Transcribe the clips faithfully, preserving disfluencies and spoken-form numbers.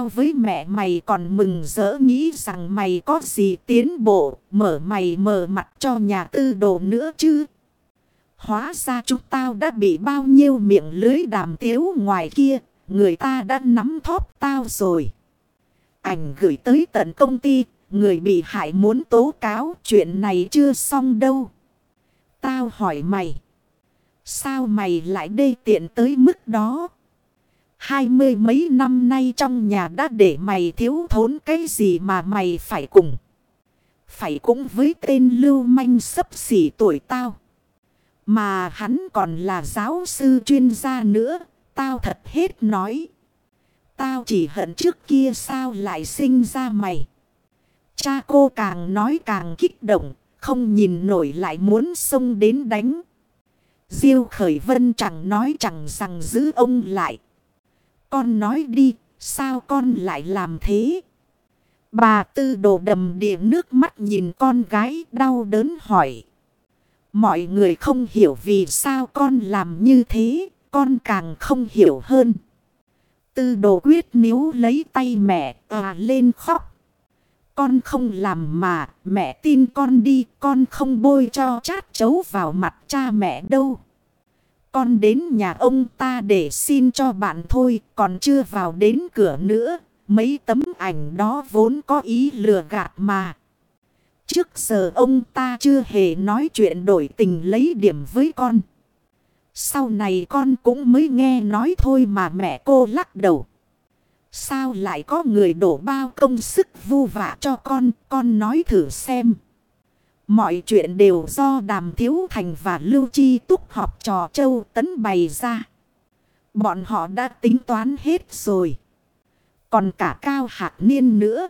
tao với mẹ mày còn mừng rỡ nghĩ rằng mày có gì tiến bộ, mở mày mở mặt cho nhà Tư Đồ nữa chứ. Hóa ra chúng tao đã bị bao nhiêu miệng lưới đàm tiếu ngoài kia, người ta đã nắm thóp tao rồi. Ảnh gửi tới tận công ty, người bị hại muốn tố cáo, chuyện này chưa xong đâu. Tao hỏi mày, sao mày lại đê tiện tới mức đó? Hai mươi mấy năm nay trong nhà đã để mày thiếu thốn cái gì mà mày phải cùng. Phải cũng với tên lưu manh xấp xỉ tuổi tao. Mà hắn còn là giáo sư chuyên gia nữa, tao thật hết nói. Tao chỉ hận trước kia sao lại sinh ra mày. Cha cô càng nói càng kích động, không nhìn nổi lại muốn xông đến đánh. Diêu Khởi Vân chẳng nói chẳng rằng giữ ông lại. Con nói đi, sao con lại làm thế? Bà Tư Đồ đầm đìa nước mắt nhìn con gái đau đớn hỏi. Mọi người không hiểu vì sao con làm như thế, con càng không hiểu hơn. Tư Đồ quyết níu lấy tay mẹ à lên khóc. Con không làm mà, mẹ tin con đi, con không bôi cho chát chấu vào mặt cha mẹ đâu. Con đến nhà ông ta để xin cho bạn thôi, còn chưa vào đến cửa nữa. Mấy tấm ảnh đó vốn có ý lừa gạt mà. Trước giờ ông ta chưa hề nói chuyện đổi tình lấy điểm với con. Sau này con cũng mới nghe nói thôi mà mẹ cô lắc đầu. Sao lại có người đổ bao công sức vu vạ cho con, con nói thử xem. Mọi chuyện đều do Đàm Thiếu Thành và Lưu Chi Túc họp trò Châu Tấn bày ra. Bọn họ đã tính toán hết rồi. Còn cả Cao Hạc Niên nữa.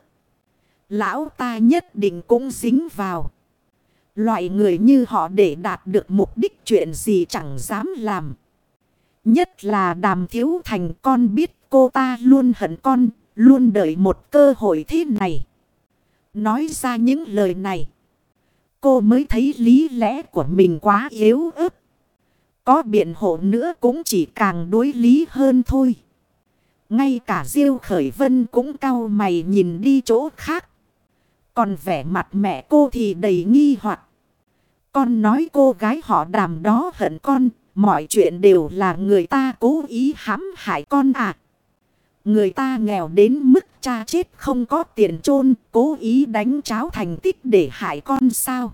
Lão ta nhất định cũng dính vào. Loại người như họ để đạt được mục đích chuyện gì chẳng dám làm. Nhất là Đàm Thiếu Thành, con biết cô ta luôn hận con, luôn đợi một cơ hội thế này. Nói ra những lời này, cô mới thấy lý lẽ của mình quá yếu ớt. Có biện hộ nữa cũng chỉ càng đối lý hơn thôi. Ngay cả Diêu Khởi Vân cũng cau mày nhìn đi chỗ khác. Còn vẻ mặt mẹ cô thì đầy nghi hoặc. Con nói cô gái họ Đàm đó hận con, mọi chuyện đều là người ta cố ý hãm hại con à. Người ta nghèo đến mức cha chết không có tiền chôn, cố ý đánh cháo thành tích để hại con sao?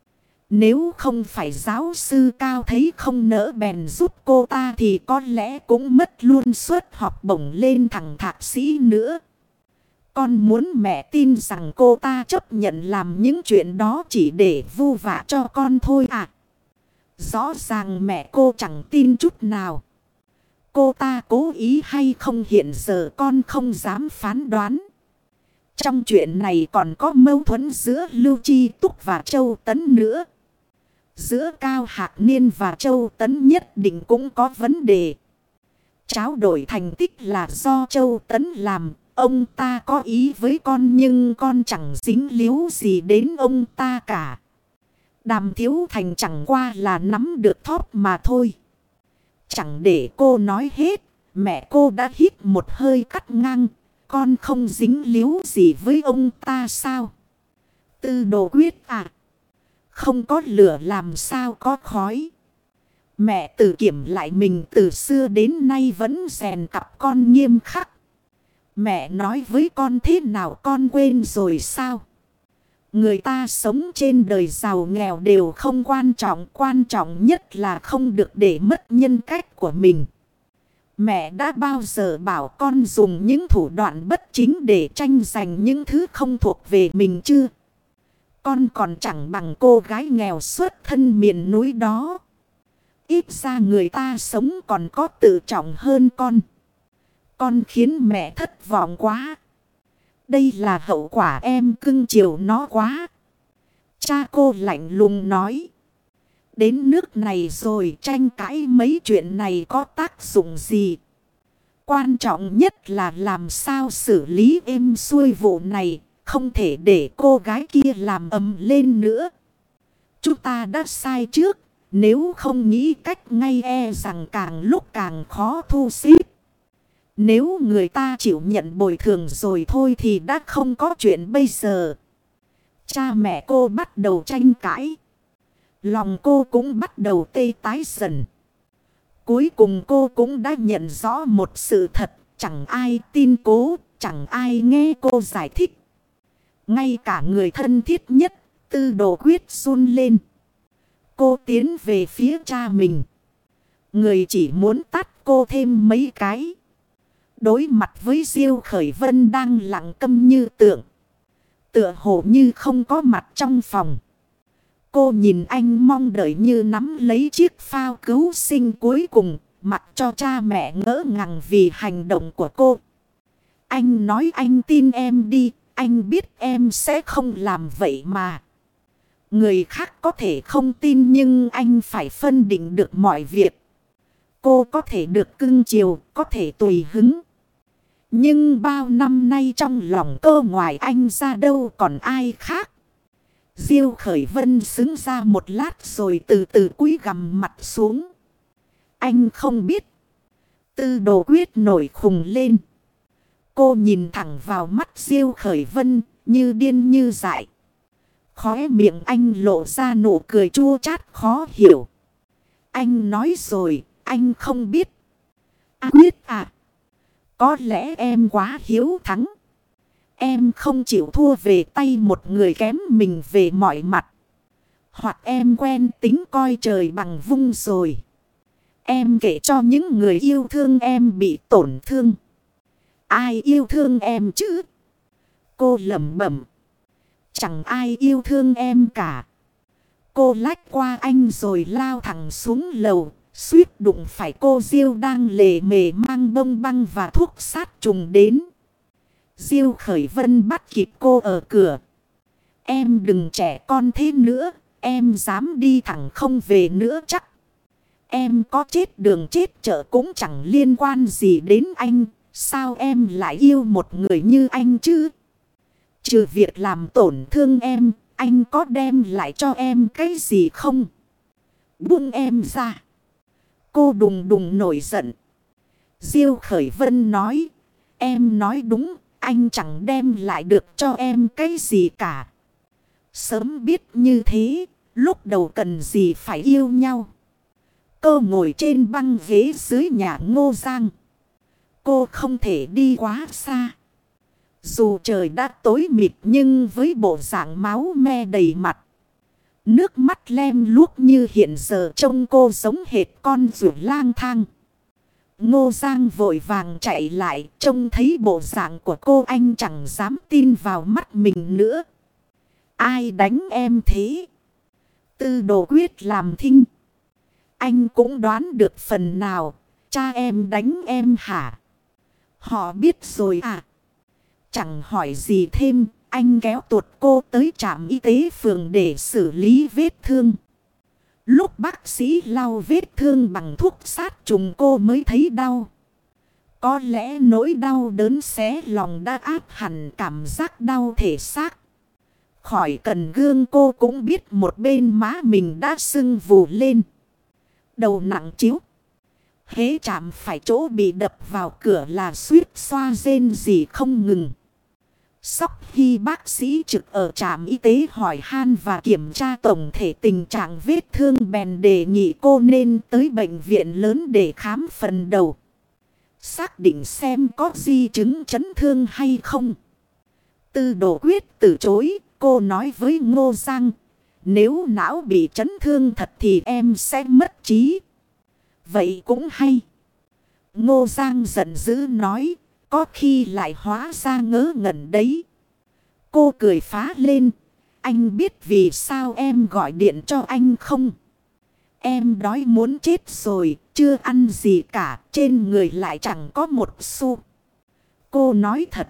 Nếu không phải giáo sư Cao thấy không nỡ bèn giúp cô ta thì có lẽ cũng mất luôn suất học bổng lên thằng thạc sĩ nữa. Con muốn mẹ tin rằng cô ta chấp nhận làm những chuyện đó chỉ để vu vạ cho con thôi à? Rõ ràng mẹ cô chẳng tin chút nào. Cô ta cố ý hay không hiện giờ con không dám phán đoán. Trong chuyện này còn có mâu thuẫn giữa Lưu Chi Túc và Châu Tấn nữa. Giữa Cao Hạc Niên và Châu Tấn nhất định cũng có vấn đề. Tráo đổi thành tích là do Châu Tấn làm. Ông ta có ý với con nhưng con chẳng dính líu gì đến ông ta cả. Đàm Thiếu Thành chẳng qua là nắm được thóp mà thôi. Chẳng để cô nói hết, mẹ cô đã hít một hơi cắt ngang. Con không dính líu gì với ông ta sao? Tư Đồ quyết à? Không có lửa làm sao có khói. Mẹ tự kiểm lại mình từ xưa đến nay vẫn rèn cặp con nghiêm khắc. Mẹ nói với con thế nào con quên rồi sao? Người ta sống trên đời giàu nghèo đều không quan trọng. Quan trọng nhất là không được để mất nhân cách của mình. Mẹ đã bao giờ bảo con dùng những thủ đoạn bất chính để tranh giành những thứ không thuộc về mình chưa? Con còn chẳng bằng cô gái nghèo xuất thân miền núi đó. Ít ra người ta sống còn có tự trọng hơn con. Con khiến mẹ thất vọng quá. Đây là hậu quả em cưng chiều nó quá. Cha cô lạnh lùng nói. Đến nước này rồi tranh cãi mấy chuyện này có tác dụng gì? Quan trọng nhất là làm sao xử lý êm xuôi vụ này. Không thể để cô gái kia làm ầm lên nữa. Chúng ta đã sai trước. Nếu không nghĩ cách ngay e rằng càng lúc càng khó thu xếp. Nếu người ta chịu nhận bồi thường rồi thôi thì đã không có chuyện bây giờ. Cha mẹ cô bắt đầu tranh cãi. Lòng cô cũng bắt đầu tê tái dần. Cuối cùng cô cũng đã nhận rõ một sự thật. Chẳng ai tin cô, chẳng ai nghe cô giải thích. Ngay cả người thân thiết nhất, Tư Đồ Quyết run lên. Cô tiến về phía cha mình. Người chỉ muốn tát cô thêm mấy cái. Đối mặt với Diêu Khởi Vân đang lặng câm như tượng. Tựa hồ như không có mặt trong phòng. Cô nhìn anh mong đợi như nắm lấy chiếc phao cứu sinh cuối cùng. Mặc cho cha mẹ ngỡ ngàng vì hành động của cô. Anh nói anh tin em đi. Anh biết em sẽ không làm vậy mà. Người khác có thể không tin nhưng anh phải phân định được mọi việc. Cô có thể được cưng chiều, có thể tùy hứng. Nhưng bao năm nay trong lòng cô ngoài anh ra đâu còn ai khác. Diêu Khởi Vân xứng ra một lát rồi từ từ cúi gằm mặt xuống. Anh không biết. Tư Đồ Quyết nổi khùng lên. Cô nhìn thẳng vào mắt Diêu Khởi Vân như điên như dại. Khóe miệng anh lộ ra nụ cười chua chát khó hiểu. Anh nói rồi, anh không biết. À, Quyết à. Có lẽ em quá hiếu thắng. Em không chịu thua về tay một người kém mình về mọi mặt. Hoặc em quen tính coi trời bằng vung rồi. Em kể cho những người yêu thương em bị tổn thương. Ai yêu thương em chứ? Cô lẩm bẩm. Chẳng ai yêu thương em cả. Cô lách qua anh rồi lao thẳng xuống lầu. Suýt đụng phải cô Diêu đang lề mề mang bông băng và thuốc sát trùng đến. Diêu Khởi Vân bắt kịp cô ở cửa. Em đừng trẻ con thế nữa. Em dám đi thẳng không về nữa chắc. Em có chết đường chết chợ cũng chẳng liên quan gì đến anh. Sao em lại yêu một người như anh chứ? Trừ việc làm tổn thương em, anh có đem lại cho em cái gì không? Buông em ra. Cô đùng đùng nổi giận. Diêu Khởi Vân nói. Em nói đúng, anh chẳng đem lại được cho em cái gì cả. Sớm biết như thế, lúc đầu cần gì phải yêu nhau. Cô ngồi trên băng ghế dưới nhà Ngô Giang. Cô không thể đi quá xa. Dù trời đã tối mịt nhưng với bộ dạng máu me đầy mặt. Nước mắt lem luốc như hiện giờ trông cô giống hệt con ruột lang thang. Ngô Giang vội vàng chạy lại, trông thấy bộ dạng của cô anh chẳng dám tin vào mắt mình nữa. Ai đánh em thế? Tư Đồ Quyết làm thinh. Anh cũng đoán được phần nào, cha em đánh em hả? Họ biết rồi à? Chẳng hỏi gì thêm, anh kéo tuột cô tới trạm y tế phường để xử lý vết thương. Lúc bác sĩ lau vết thương bằng thuốc sát trùng cô mới thấy đau. Có lẽ nỗi đau đớn xé lòng đã áp hẳn cảm giác đau thể xác. Khỏi cần gương cô cũng biết một bên má mình đã sưng vù lên. Đầu nặng chiếu. Hễ chạm phải chỗ bị đập vào cửa là suýt xoa rên gì không ngừng. Sóc Hy bác sĩ trực ở trạm y tế hỏi han và kiểm tra tổng thể tình trạng vết thương bèn đề nghị cô nên tới bệnh viện lớn để khám phần đầu. Xác định xem có di chứng chấn thương hay không. Tư Đồ Quyết từ chối, cô nói với Ngô Giang. Nếu não bị chấn thương thật thì em sẽ mất trí. Vậy cũng hay. Ngô Giang giận dữ nói. Có khi lại hóa ra ngớ ngẩn đấy. Cô cười phá lên. Anh biết vì sao em gọi điện cho anh không? Em đói muốn chết rồi. Chưa ăn gì cả. Trên người lại chẳng có một xu. Cô nói thật.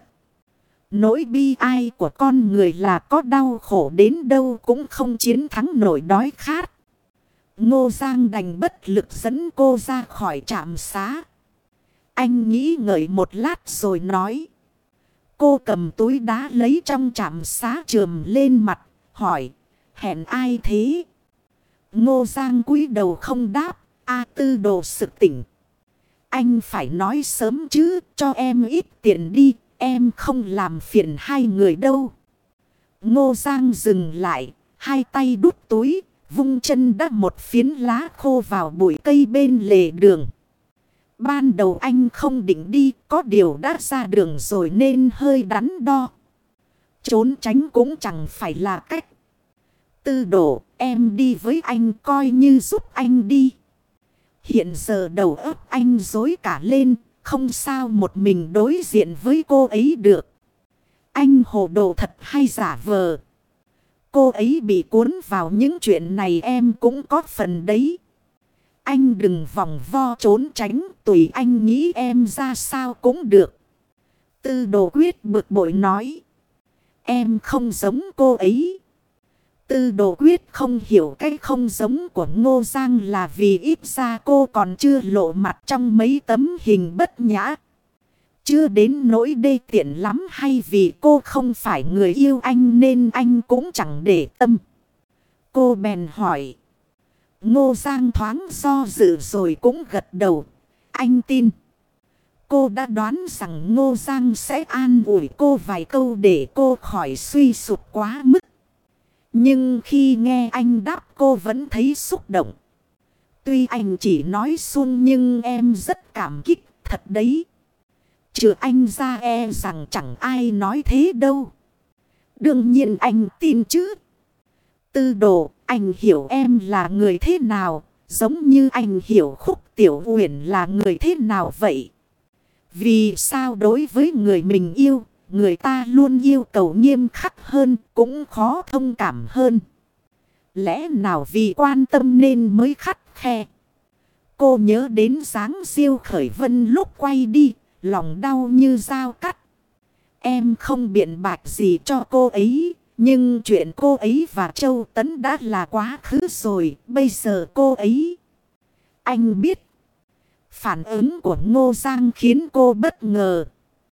Nỗi bi ai của con người là có đau khổ đến đâu cũng không chiến thắng nổi đói khát. Ngô Giang đành bất lực dẫn cô ra khỏi trạm xá. Anh nghĩ ngợi một lát rồi nói. Cô cầm túi đá lấy trong trạm xá chườm lên mặt, hỏi, hẹn ai thế? Ngô Giang cúi đầu không đáp, A Tư Đồ sực tỉnh. Anh phải nói sớm chứ, cho em ít tiền đi, em không làm phiền hai người đâu. Ngô Giang dừng lại, hai tay đút túi, vung chân đắp một phiến lá khô vào bụi cây bên lề đường. Ban đầu anh không định đi, có điều đã ra đường rồi nên hơi đắn đo. Trốn tránh cũng chẳng phải là cách. Tư Đồ, em đi với anh coi như giúp anh đi. Hiện giờ đầu óc anh rối cả lên, không sao một mình đối diện với cô ấy được. Anh hồ đồ thật hay giả vờ? Cô ấy bị cuốn vào những chuyện này em cũng có phần đấy. Anh đừng vòng vo trốn tránh, tùy anh nghĩ em ra sao cũng được. Tư Đồ Quyết bực bội nói. Em không giống cô ấy. Tư Đồ Quyết không hiểu cái không giống của Ngô Giang là vì ít ra cô còn chưa lộ mặt trong mấy tấm hình bất nhã. Chưa đến nỗi đê tiện lắm, hay vì cô không phải người yêu anh nên anh cũng chẳng để tâm. Cô bèn hỏi. Ngô Giang thoáng do dự rồi cũng gật đầu. Anh tin. Cô đã đoán rằng Ngô Giang sẽ an ủi cô vài câu để cô khỏi suy sụp quá mức. Nhưng khi nghe anh đáp cô vẫn thấy xúc động. Tuy anh chỉ nói suông nhưng em rất cảm kích thật đấy. Trừ anh ra e rằng chẳng ai nói thế đâu. Đương nhiên anh tin chứ. Tư Đồ, anh hiểu em là người thế nào, giống như anh hiểu Khúc Tiểu Uyển là người thế nào vậy. Vì sao đối với người mình yêu, người ta luôn yêu cầu nghiêm khắc hơn, cũng khó thông cảm hơn. Lẽ nào vì quan tâm nên mới khắt khe. Cô nhớ đến dáng Diêu Khởi Vân lúc quay đi, lòng đau như dao cắt. Em không biện bạch gì cho cô ấy, nhưng chuyện cô ấy và Châu Tấn đã là quá khứ rồi, bây giờ cô ấy. Anh biết. Phản ứng của Ngô Giang khiến cô bất ngờ.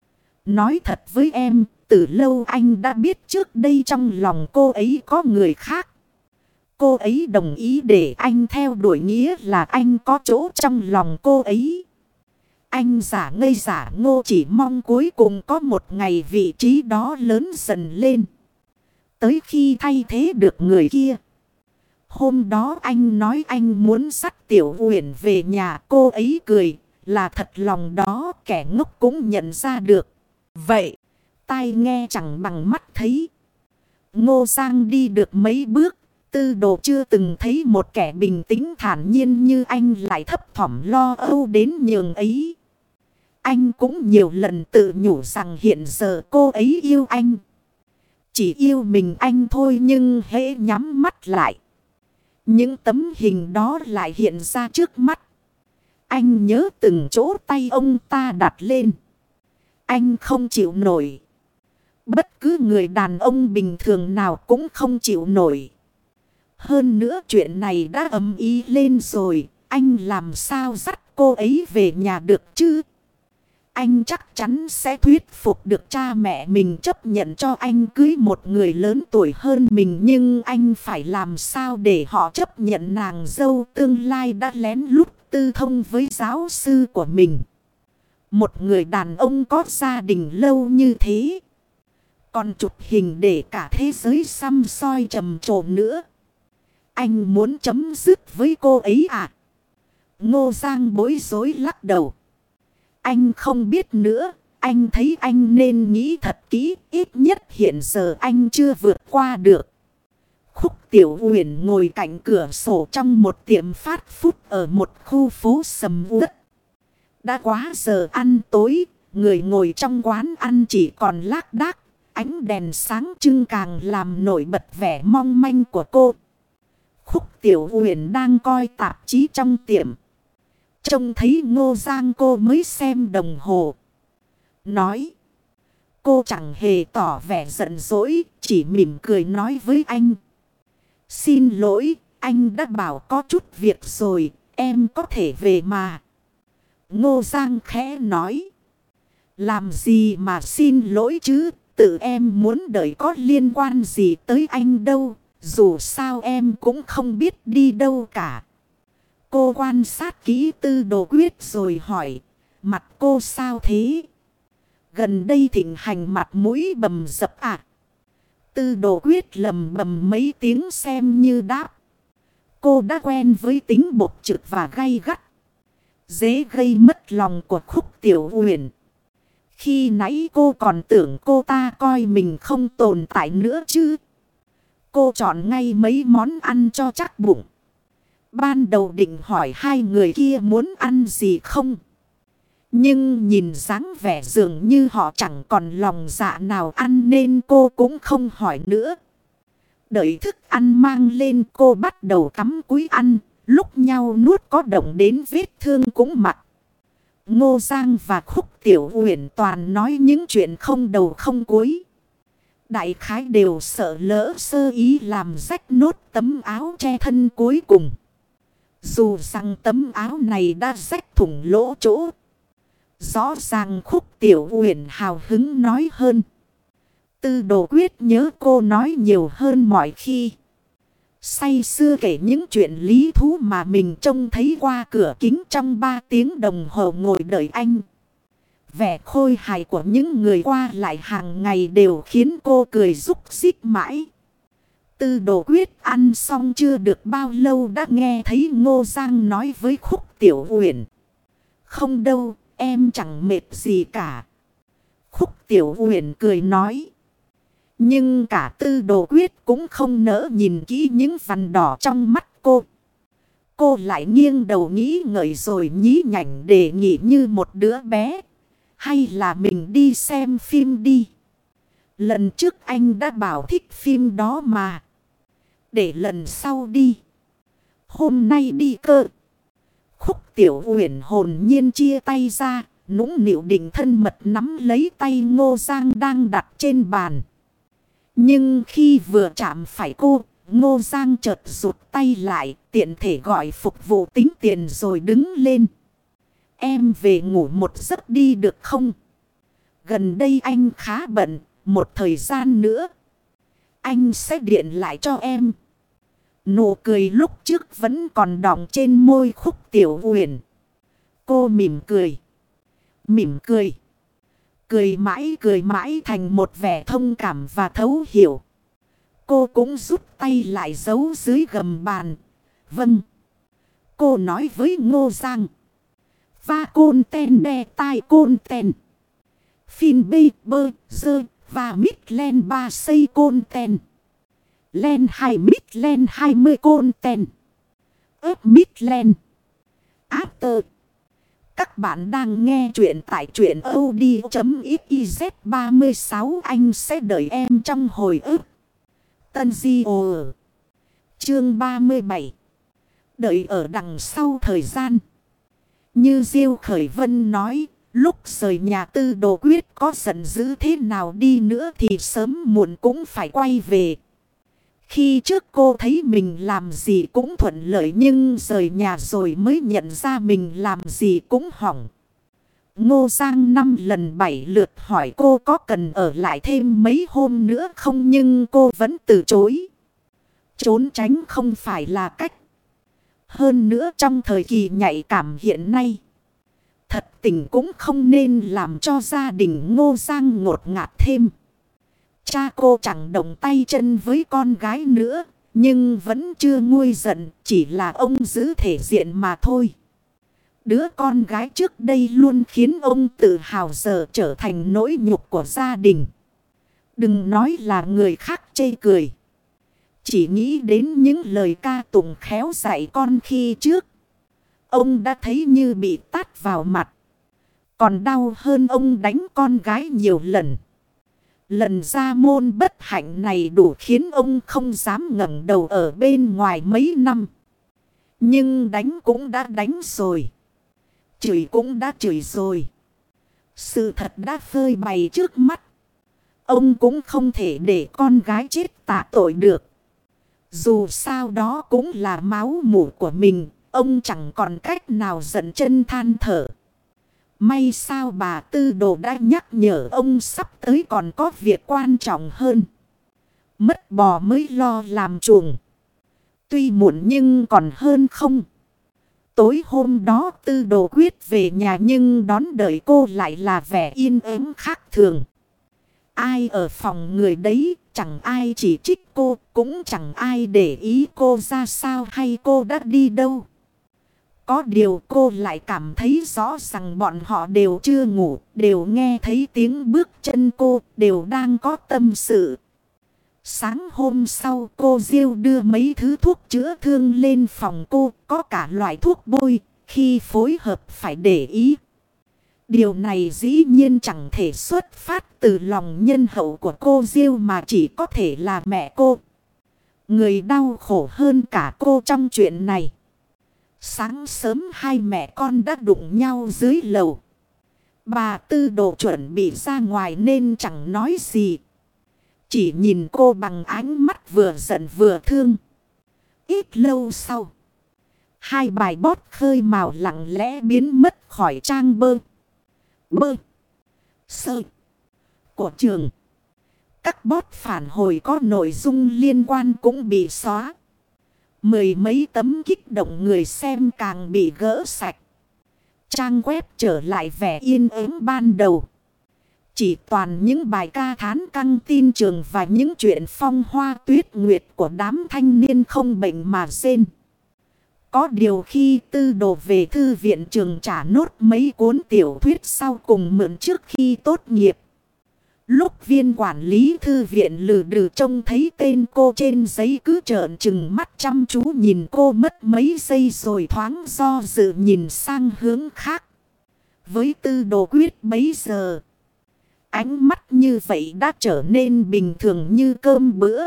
Nói thật với em, từ lâu anh đã biết trước đây trong lòng cô ấy có người khác. Cô ấy đồng ý để anh theo đuổi nghĩa là anh có chỗ trong lòng cô ấy. Anh giả ngây giả ngô chỉ mong cuối cùng có một ngày vị trí đó lớn dần lên. Tới khi thay thế được người kia. Hôm đó anh nói anh muốn dắt Tiểu Uyển về nhà, cô ấy cười. Là thật lòng đó, kẻ ngốc cũng nhận ra được. Vậy, tai nghe chẳng bằng mắt thấy. Ngô Giang đi được mấy bước. Tư Đồ chưa từng thấy một kẻ bình tĩnh thản nhiên như anh lại thấp thỏm lo âu đến nhường ấy. Anh cũng nhiều lần tự nhủ rằng hiện giờ cô ấy yêu anh. Chỉ yêu mình anh thôi, nhưng hễ nhắm mắt lại. Những tấm hình đó lại hiện ra trước mắt. Anh nhớ từng chỗ tay ông ta đặt lên. Anh không chịu nổi. Bất cứ người đàn ông bình thường nào cũng không chịu nổi. Hơn nữa chuyện này đã ầm ĩ lên rồi. Anh làm sao dắt cô ấy về nhà được chứ? Anh chắc chắn sẽ thuyết phục được cha mẹ mình chấp nhận cho anh cưới một người lớn tuổi hơn mình. Nhưng anh phải làm sao để họ chấp nhận nàng dâu tương lai đã lén lút tư thông với giáo sư của mình. Một người đàn ông có gia đình lâu như thế. Còn chụp hình để cả thế giới xăm soi trầm trồ nữa. Anh muốn chấm dứt với cô ấy à? Ngô Giang bối rối lắc đầu. Anh không biết nữa. Anh thấy anh nên nghĩ thật kỹ. Ít nhất hiện giờ anh chưa vượt qua được. Khúc Tiểu Uyển ngồi cạnh cửa sổ trong một tiệm phát food ở một khu phố sầm uất. Đã quá giờ ăn tối. Người ngồi trong quán ăn chỉ còn lác đác. Ánh đèn sáng trưng càng làm nổi bật vẻ mong manh của cô. Khúc Tiểu Uyển đang coi tạp chí trong tiệm. Trông thấy Ngô Giang cô mới xem đồng hồ. Nói. Cô chẳng hề tỏ vẻ giận dỗi. Chỉ mỉm cười nói với anh. Xin lỗi. Anh đã bảo có chút việc rồi. Em có thể về mà. Ngô Giang khẽ nói. Làm gì mà xin lỗi chứ. Tự em muốn đợi có liên quan gì tới anh đâu. Dù sao em cũng không biết đi đâu cả. Cô quan sát kỹ Tư Đồ Quyết rồi hỏi. mặt cô sao thế? Gần đây thịnh hành mặt mũi bầm dập à? Tư Đồ Quyết lầm bầm mấy tiếng xem như đáp. Cô đã quen với tính bộc trực và gay gắt, dễ gây mất lòng của Khúc Tiểu Uyển. Khi nãy cô còn tưởng cô ta coi mình không tồn tại nữa chứ. Cô chọn ngay mấy món ăn cho chắc bụng. Ban đầu định hỏi hai người kia muốn ăn gì không. Nhưng nhìn dáng vẻ dường như họ chẳng còn lòng dạ nào ăn nên cô cũng không hỏi nữa. Đợi thức ăn mang lên cô bắt đầu cắm cúi ăn. Lúc nhau nuốt có động đến vết thương cũng mặc. Ngô Giang và Khúc Tiểu Uyển toàn nói những chuyện không đầu không cuối. Đại khái đều sợ lỡ sơ ý làm rách nốt tấm áo che thân cuối cùng. Dù rằng tấm áo này đã rách thủng lỗ chỗ. Rõ ràng Khúc Tiểu Uyển hào hứng nói hơn. Tư Đồ Quyết nhớ cô nói nhiều hơn mọi khi. Say sưa kể những chuyện lý thú mà mình trông thấy qua cửa kính trong ba tiếng đồng hồ ngồi đợi anh. Vẻ khôi hài của những người qua lại hàng ngày đều khiến cô cười rúc rích mãi. Tư Đồ Quyết ăn xong chưa được bao lâu đã nghe thấy Ngô Giang nói với Khúc Tiểu Uyển. Không đâu, em chẳng mệt gì cả. Khúc Tiểu Uyển cười nói. Nhưng cả Tư Đồ Quyết cũng không nỡ nhìn kỹ những vằn đỏ trong mắt cô. Cô lại nghiêng đầu nghĩ ngợi rồi nhí nhảnh đề nghị như một đứa bé. Hay là mình đi xem phim đi. Lần trước anh đã bảo thích phim đó mà. Để lần sau đi. Hôm nay đi cơ. Khúc Tiểu Uyển hồn nhiên chia tay ra. Nũng nịu định thân mật nắm lấy tay Ngô Giang đang đặt trên bàn. Nhưng khi vừa chạm phải cô, Ngô Giang chợt rụt tay lại, tiện thể gọi phục vụ tính tiền rồi đứng lên. Em về ngủ một giấc đi được không? Gần đây anh khá bận, một thời gian nữa anh sẽ điện lại cho em. Nụ cười lúc trước vẫn còn đọng trên môi Khúc Tiểu Uyển. Cô mỉm cười. Mỉm cười. Cười mãi cười mãi thành một vẻ thông cảm và thấu hiểu. Cô cũng rút tay lại giấu dưới gầm bàn. Vâng. Cô nói với Ngô Giang. Va côn ten đe tai côn ten. Phin bê bơ dơ và mít len ba xây côn ten. Len hai mít len hai mươi côn ten. ớp mít len. After. Các bạn đang nghe chuyện tại truyện audio.xyz ba mươi sáu anh sẽ đợi em trong hồi ức. Tân Di Ồ chương ba mươi bảy. Đợi ở đằng sau thời gian. Như Diêu Khởi Vân nói, lúc rời nhà Tư Đồ Quyết có giận dữ thế nào đi nữa thì sớm muộn cũng phải quay về. Khi trước cô thấy mình làm gì cũng thuận lợi nhưng rời nhà rồi mới nhận ra mình làm gì cũng hỏng. Ngô Giang năm lần bảy lượt hỏi cô có cần ở lại thêm mấy hôm nữa không nhưng cô vẫn từ chối. Trốn tránh không phải là cách. Hơn nữa trong thời kỳ nhạy cảm hiện nay, thật tình cũng không nên làm cho gia đình Ngô Giang ngột ngạt thêm. Cha cô chẳng động tay chân với con gái nữa, nhưng vẫn chưa nguôi giận, chỉ là ông giữ thể diện mà thôi. Đứa con gái trước đây luôn khiến ông tự hào giờ trở thành nỗi nhục của gia đình. Đừng nói là người khác chê cười. Chỉ nghĩ đến những lời ca tụng khéo dạy con khi trước. Ông đã thấy như bị tát vào mặt. Còn đau hơn ông đánh con gái nhiều lần. Lần ra môn bất hạnh này đủ khiến ông không dám ngẩng đầu ở bên ngoài mấy năm. Nhưng đánh cũng đã đánh rồi. Chửi cũng đã chửi rồi. Sự thật đã phơi bày trước mắt. Ông cũng không thể để con gái chết tạ tội được. Dù sao đó cũng là máu mủ của mình. Ông chẳng còn cách nào giận chân than thở. May sao bà Tư Đồ đã nhắc nhở ông sắp tới còn có việc quan trọng hơn. Mất bò mới lo làm chuồng. Tuy muộn nhưng còn hơn không. Tối hôm đó Tư Đồ Quyết về nhà nhưng đón đợi cô lại là vẻ yên ắng khác thường. Ai ở phòng người đấy, chẳng ai chỉ trích cô, cũng chẳng ai để ý cô ra sao hay cô đã đi đâu. Có điều cô lại cảm thấy rõ rằng bọn họ đều chưa ngủ, đều nghe thấy tiếng bước chân cô, đều đang có tâm sự. Sáng hôm sau cô Diêu đưa mấy thứ thuốc chữa thương lên phòng cô, có cả loại thuốc bôi, khi phối hợp phải để ý. Điều này dĩ nhiên chẳng thể xuất phát từ lòng nhân hậu của cô Diêu mà chỉ có thể là mẹ cô. Người đau khổ hơn cả cô trong chuyện này. Sáng sớm hai mẹ con đã đụng nhau dưới lầu. Bà Tư Đồ chuẩn bị ra ngoài nên chẳng nói gì. Chỉ nhìn cô bằng ánh mắt vừa giận vừa thương. Ít lâu sau, hai bài bót khơi màu lặng lẽ biến mất khỏi trang bơ, bơ, sơ của trường. Các bót phản hồi có nội dung liên quan cũng bị xóa. Mười mấy tấm kích động người xem càng bị gỡ sạch. Trang web trở lại vẻ yên ắng ban đầu. Chỉ toàn những bài ca thán căng tin trường và những chuyện phong hoa tuyết nguyệt của đám thanh niên không bệnh mà rên. Có điều khi Tư Đồ về thư viện trường trả nốt mấy cuốn tiểu thuyết sau cùng mượn trước khi tốt nghiệp. Lúc viên quản lý thư viện lừ đừ trông thấy tên cô trên giấy cứ trợn trừng mắt chăm chú nhìn cô mất mấy giây rồi thoáng do dự nhìn sang hướng khác. Với Tư Đồ Quyết bấy giờ, ánh mắt như vậy đã trở nên bình thường như cơm bữa.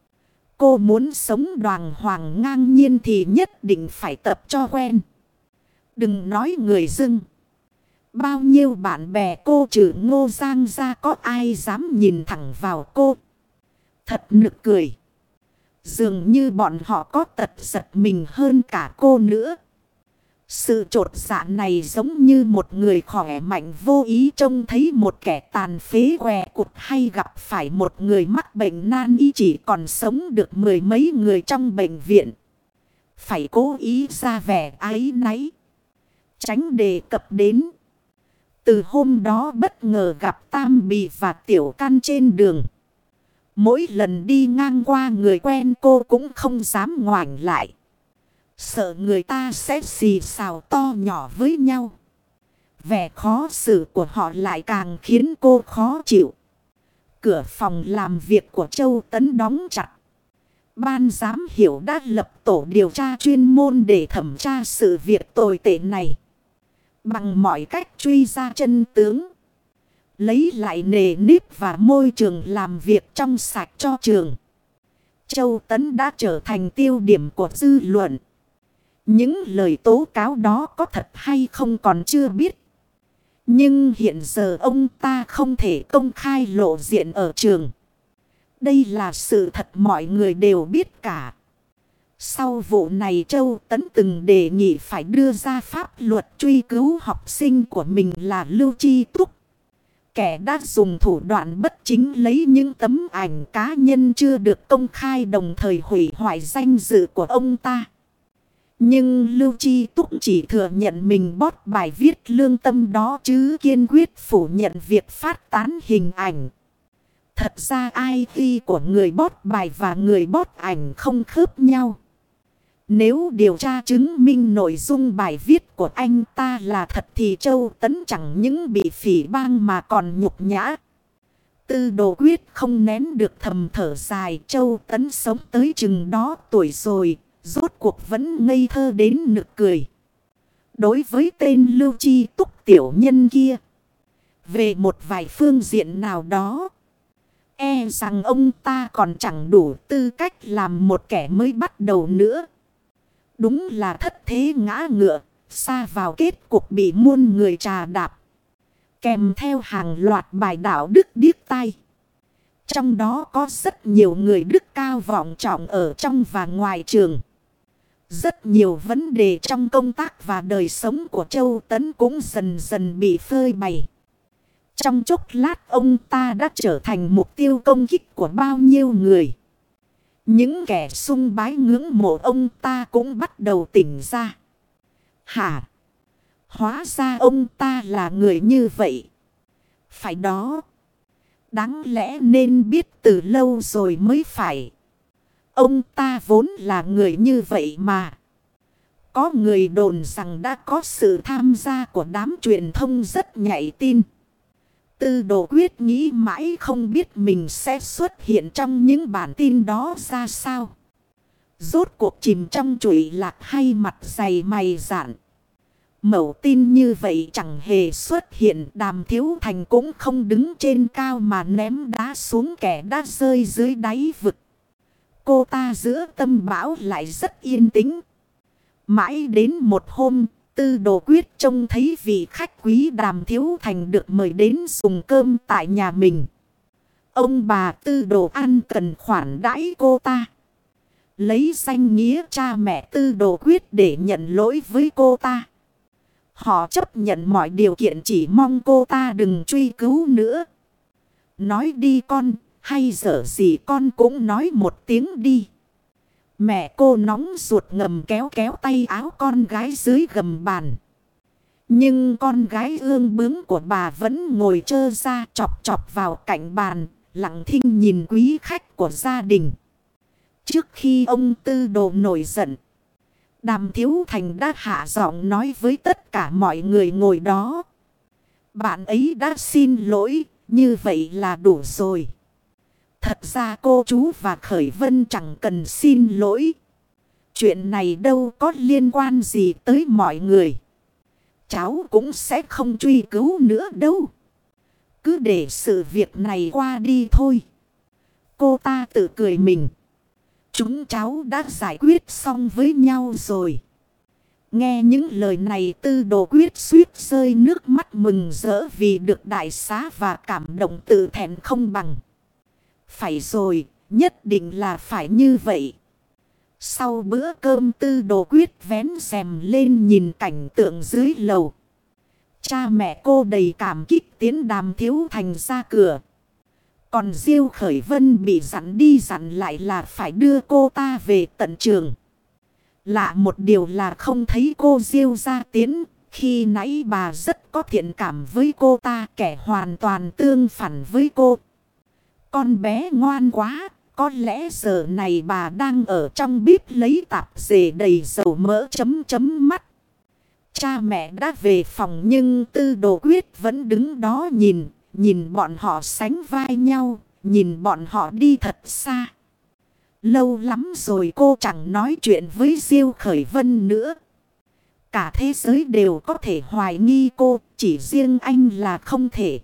Cô muốn sống đoàng hoàng ngang nhiên thì nhất định phải tập cho quen. Đừng nói người dưng. Bao nhiêu bạn bè cô trừ Ngô Giang ra có ai dám nhìn thẳng vào cô. Thật nực cười. Dường như bọn họ có tật giật mình hơn cả cô nữa. Sự chột dạ này giống như một người khỏe mạnh vô ý trông thấy một kẻ tàn phế què cụt hay gặp phải một người mắc bệnh nan y chỉ còn sống được mười mấy người trong bệnh viện. Phải cố ý ra vẻ áy náy. Tránh đề cập đến. Từ hôm đó bất ngờ gặp Tam Bì và Tiểu Căn trên đường. Mỗi lần đi ngang qua người quen cô cũng không dám ngoảnh lại. Sợ người ta sẽ xì xào to nhỏ với nhau. Vẻ khó xử của họ lại càng khiến cô khó chịu. Cửa phòng làm việc của Châu Tấn đóng chặt. Ban giám hiệu đã lập tổ điều tra chuyên môn để thẩm tra sự việc tồi tệ này. Bằng mọi cách truy ra chân tướng. Lấy lại nề nếp và môi trường làm việc trong sạch cho trường. Châu Tấn đã trở thành tiêu điểm của dư luận. Những lời tố cáo đó có thật hay không còn chưa biết. Nhưng hiện giờ ông ta không thể công khai lộ diện ở trường. Đây là sự thật mọi người đều biết cả. Sau vụ này Châu Tấn từng đề nghị phải đưa ra pháp luật truy cứu học sinh của mình là Lưu Chi Túc. Kẻ đã dùng thủ đoạn bất chính lấy những tấm ảnh cá nhân chưa được công khai đồng thời hủy hoại danh dự của ông ta. Nhưng Lưu Chi Túc chỉ thừa nhận mình bót bài viết lương tâm đó chứ kiên quyết phủ nhận việc phát tán hình ảnh. Thật ra i pê của người bót bài và người bót ảnh không khớp nhau. Nếu điều tra chứng minh nội dung bài viết của anh ta là thật thì Châu Tấn chẳng những bị phỉ bang mà còn nhục nhã. Tư Đồ Quyết không nén được thầm thở dài. Châu Tấn sống tới chừng đó tuổi rồi, rốt cuộc vẫn ngây thơ đến nực cười. Đối với tên Lưu Chi Túc tiểu nhân kia, về một vài phương diện nào đó, e rằng ông ta còn chẳng đủ tư cách làm một kẻ mới bắt đầu nữa. Đúng là thất thế ngã ngựa, xa vào kết cục bị muôn người trà đạp. Kèm theo hàng loạt bài đạo đức điếc tai. Trong đó có rất nhiều người đức cao vọng trọng ở trong và ngoài trường. Rất nhiều vấn đề trong công tác và đời sống của Châu Tấn cũng dần dần bị phơi bày. Trong chốc lát ông ta đã trở thành mục tiêu công kích của bao nhiêu người. Những kẻ sung bái ngưỡng mộ ông ta cũng bắt đầu tỉnh ra. Hả? Hóa ra ông ta là người như vậy. Phải đó. Đáng lẽ nên biết từ lâu rồi mới phải. Ông ta vốn là người như vậy mà. Có người đồn rằng đã có sự tham gia của đám truyền thông rất nhạy tin. Tư Đồ Quyết nghĩ mãi không biết mình sẽ xuất hiện trong những bản tin đó ra sao. Rốt cuộc chìm trong trụy lạc hay mặt dày mày dạn. Mẩu tin như vậy chẳng hề xuất hiện. Đàm Thiếu Thành cũng không đứng trên cao mà ném đá xuống kẻ đã rơi dưới đáy vực. Cô ta giữa tâm bão lại rất yên tĩnh. Mãi đến một hôm, Tư Đồ Quyết trông thấy vị khách quý Đàm Thiếu Thành được mời đến dùng cơm tại nhà mình. Ông bà Tư Đồ ăn cần khoản đãi cô ta. Lấy danh nghĩa cha mẹ Tư Đồ Quyết để nhận lỗi với cô ta. Họ chấp nhận mọi điều kiện, chỉ mong cô ta đừng truy cứu nữa. Nói đi con, hay dở gì con cũng nói một tiếng đi. Mẹ cô nóng ruột ngầm kéo kéo tay áo con gái dưới gầm bàn. Nhưng con gái ương bướng của bà vẫn ngồi trơ ra chọc chọc vào cạnh bàn, lặng thinh nhìn quý khách của gia đình. Trước khi ông Tư Đồ nổi giận, Đàm Thiếu Thành đã hạ giọng nói với tất cả mọi người ngồi đó. Bạn ấy đã xin lỗi, như vậy là đủ rồi. Thật ra cô chú và Khởi Vân chẳng cần xin lỗi. Chuyện này đâu có liên quan gì tới mọi người. Cháu cũng sẽ không truy cứu nữa đâu. Cứ để sự việc này qua đi thôi. Cô ta tự cười mình. Chúng cháu đã giải quyết xong với nhau rồi. Nghe những lời này, Tư Đồ Quyết suýt rơi nước mắt mừng rỡ vì được đại xá và cảm động tự thẹn không bằng. Phải rồi, nhất định là phải như vậy. Sau bữa cơm, Tư Đồ Quyết vén rèm lên nhìn cảnh tượng dưới lầu. Cha mẹ cô đầy cảm kích tiến Đàm Thiếu Thành ra cửa. Còn Diêu Khởi Vân bị dặn đi dặn lại là phải đưa cô ta về tận trường. Lạ một điều là không thấy cô Diêu ra tiến. Khi nãy bà rất có thiện cảm với cô ta, kẻ hoàn toàn tương phản với cô. Con bé ngoan quá, có lẽ giờ này bà đang ở trong bếp lấy tạp dề đầy dầu mỡ chấm chấm mắt. Cha mẹ đã về phòng nhưng Tư Đồ Quyết vẫn đứng đó nhìn, nhìn bọn họ sánh vai nhau, nhìn bọn họ đi thật xa. Lâu lắm rồi cô chẳng nói chuyện với Diêu Khởi Vân nữa. Cả thế giới đều có thể hoài nghi cô, chỉ riêng anh là không thể.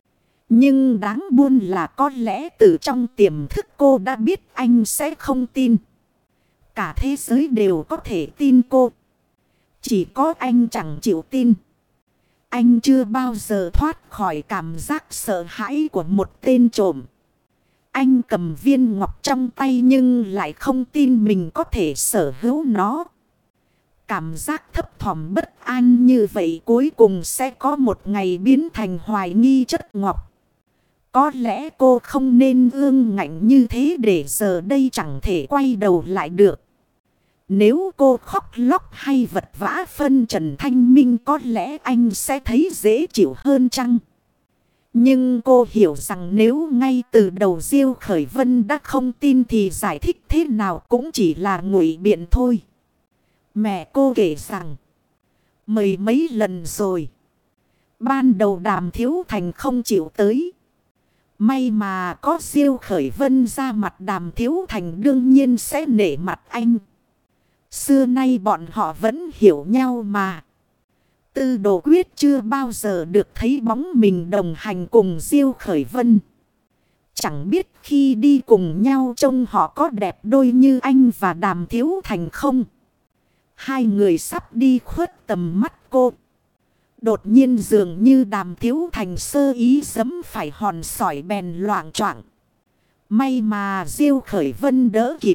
Nhưng đáng buồn là có lẽ từ trong tiềm thức cô đã biết anh sẽ không tin. Cả thế giới đều có thể tin cô. Chỉ có anh chẳng chịu tin. Anh chưa bao giờ thoát khỏi cảm giác sợ hãi của một tên trộm. Anh cầm viên ngọc trong tay nhưng lại không tin mình có thể sở hữu nó. Cảm giác thấp thỏm bất an như vậy cuối cùng sẽ có một ngày biến thành hoài nghi chất ngọc. Có lẽ cô không nên ương ngạnh như thế để giờ đây chẳng thể quay đầu lại được. Nếu cô khóc lóc hay vật vã phân trần thanh minh có lẽ anh sẽ thấy dễ chịu hơn chăng? Nhưng cô hiểu rằng nếu ngay từ đầu Diêu Khởi Vân đã không tin thì giải thích thế nào cũng chỉ là ngụy biện thôi. Mẹ cô kể rằng mười mấy lần rồi. Ban đầu Đàm Thiếu Thành không chịu tới. May mà có Diêu Khởi Vân ra mặt, Đàm Thiếu Thành đương nhiên sẽ nể mặt anh. Xưa nay bọn họ vẫn hiểu nhau mà. Tư Đồ Quyết chưa bao giờ được thấy bóng mình đồng hành cùng Diêu Khởi Vân. Chẳng biết khi đi cùng nhau trông họ có đẹp đôi như anh và Đàm Thiếu Thành không? Hai người sắp đi khuất tầm mắt cô. Đột nhiên dường như Đàm Thiếu Thành sơ ý giẫm phải hòn sỏi bèn loạng choạng. May mà Diêu Khởi Vân đỡ kịp.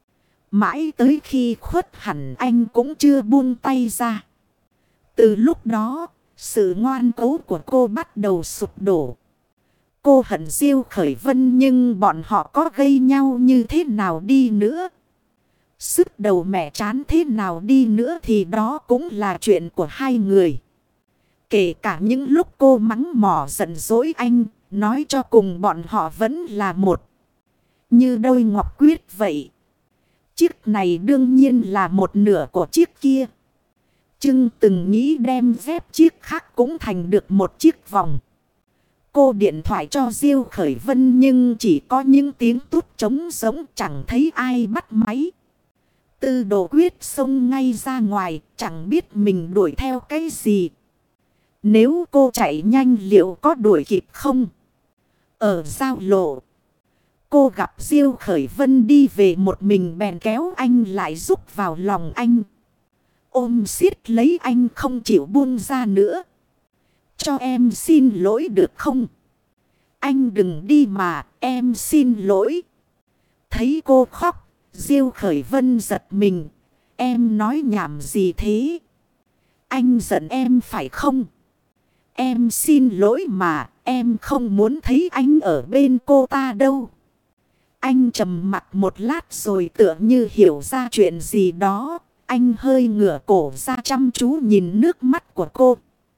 Mãi tới khi khuất hẳn anh cũng chưa buông tay ra. Từ lúc đó, sự ngoan cố của cô bắt đầu sụp đổ. Cô hận Diêu Khởi Vân nhưng bọn họ có gây nhau như thế nào đi nữa. Sức đầu mẹ chán thế nào đi nữa thì đó cũng là chuyện của hai người. Kể cả những lúc cô mắng mỏ giận dỗi anh, nói cho cùng bọn họ vẫn là một. Như đôi ngọc quyết vậy. Chiếc này đương nhiên là một nửa của chiếc kia. Trưng từng nghĩ đem dép chiếc khác cũng thành được một chiếc vòng. Cô điện thoại cho Diêu Khởi Vân nhưng chỉ có những tiếng tút trống giống, chẳng thấy ai bắt máy. Tư Đồ Quyết xông ngay ra ngoài, chẳng biết mình đuổi theo cái gì. Nếu cô chạy nhanh liệu có đuổi kịp không? Ở giao lộ, cô gặp Diêu Khởi Vân đi về một mình, bèn kéo anh lại rúc vào lòng anh. Ôm siết lấy anh không chịu buông ra nữa. Cho em xin lỗi được không? Anh đừng đi mà, em xin lỗi. Thấy cô khóc, Diêu Khởi Vân giật mình. Em nói nhảm gì thế? Anh giận em phải không? Em xin lỗi mà, em không muốn thấy anh ở bên cô ta đâu. Anh trầm mặc một lát rồi tựa như hiểu ra chuyện gì đó. Anh hơi ngửa cổ ra chăm chú nhìn nước mắt của cô.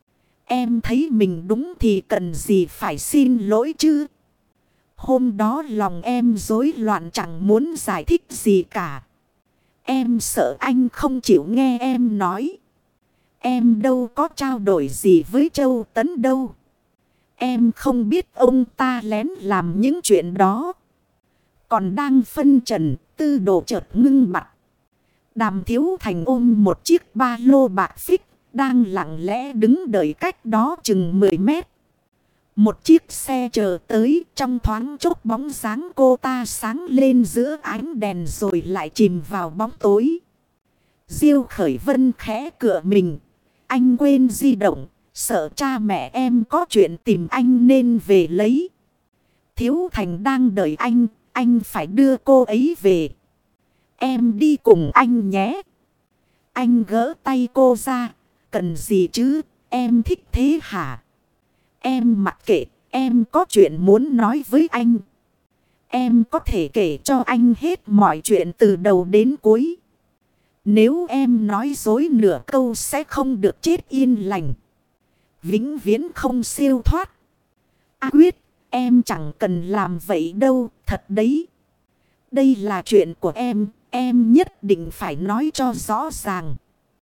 Em thấy mình đúng thì cần gì phải xin lỗi chứ. Hôm đó lòng em rối loạn, chẳng muốn giải thích gì cả. Em sợ anh không chịu nghe em nói. Em đâu có trao đổi gì với Châu Tấn đâu. Em không biết ông ta lén làm những chuyện đó. Còn đang phân trần, Tư Đồ chợt ngưng mặt. Đàm Thiếu Thành ôm một chiếc ba lô bạc phích, đang lặng lẽ đứng đợi cách đó chừng mười mét. Một chiếc xe chờ tới, trong thoáng chốc bóng dáng cô ta sáng lên giữa ánh đèn rồi lại chìm vào bóng tối. Diêu Khởi Vân khẽ cựa mình. Anh quên di động, sợ cha mẹ em có chuyện tìm anh nên về lấy. Thiếu Thành đang đợi anh, anh phải đưa cô ấy về. Em đi cùng anh nhé. Anh gỡ tay cô ra. Cần gì chứ, em thích thế hả? Em mặc kệ, em có chuyện muốn nói với anh. Em có thể kể cho anh hết mọi chuyện từ đầu đến cuối. Nếu em nói dối nửa câu sẽ không được chết yên lành. Vĩnh viễn không siêu thoát. A Quyết, em chẳng cần làm vậy đâu, thật đấy. Đây là chuyện của em, em nhất định phải nói cho rõ ràng.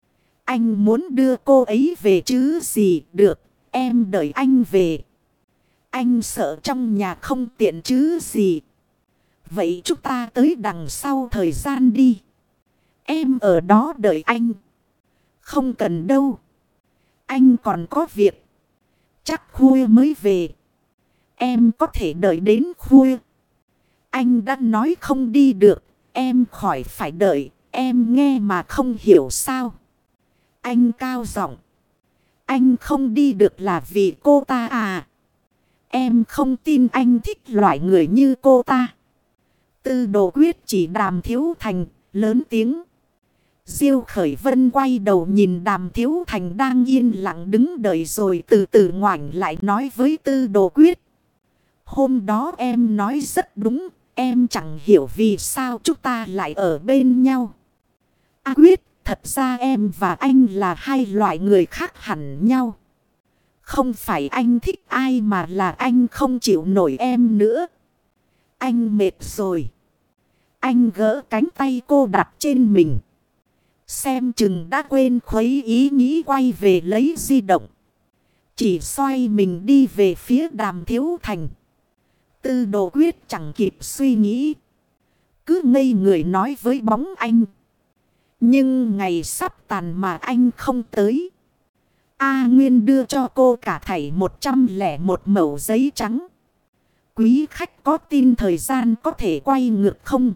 Anh muốn đưa cô ấy về chứ gì, được, em đợi anh về. Anh sợ trong nhà không tiện chứ gì. Vậy chúng ta tới đằng sau thời gian đi. Em ở đó đợi anh. Không cần đâu. Anh còn có việc. Chắc khuya mới về. Em có thể đợi đến khuya. Anh đã nói không đi được. Em khỏi phải đợi. Em nghe mà không hiểu sao. Anh cao giọng. Anh không đi được là vì cô ta à? Em không tin anh thích loại người như cô ta. Tư Đồ Quyết chỉ Đàm Thiếu Thành, lớn tiếng. Diêu Khởi Vân quay đầu nhìn Đàm Thiếu Thành đang yên lặng đứng đợi rồi từ từ ngoảnh lại nói với Tư Đồ Quyết. Hôm đó em nói rất đúng, em chẳng hiểu vì sao chúng ta lại ở bên nhau. A Quyết, thật ra em và anh là hai loại người khác hẳn nhau. Không phải anh thích ai mà là anh không chịu nổi em nữa. Anh mệt rồi. Anh gỡ cánh tay cô đặt trên mình. Xem chừng đã quên khuấy ý nghĩ quay về lấy di động. Chỉ xoay mình đi về phía Đàm Thiếu Thành. Tư Đồ Quyết chẳng kịp suy nghĩ. Cứ ngây người nói với bóng anh. Nhưng ngày sắp tàn mà anh không tới. A Nguyên đưa cho cô cả thảy một trăm lẻ một mẩu giấy trắng. Quý khách có tin thời gian có thể quay ngược không?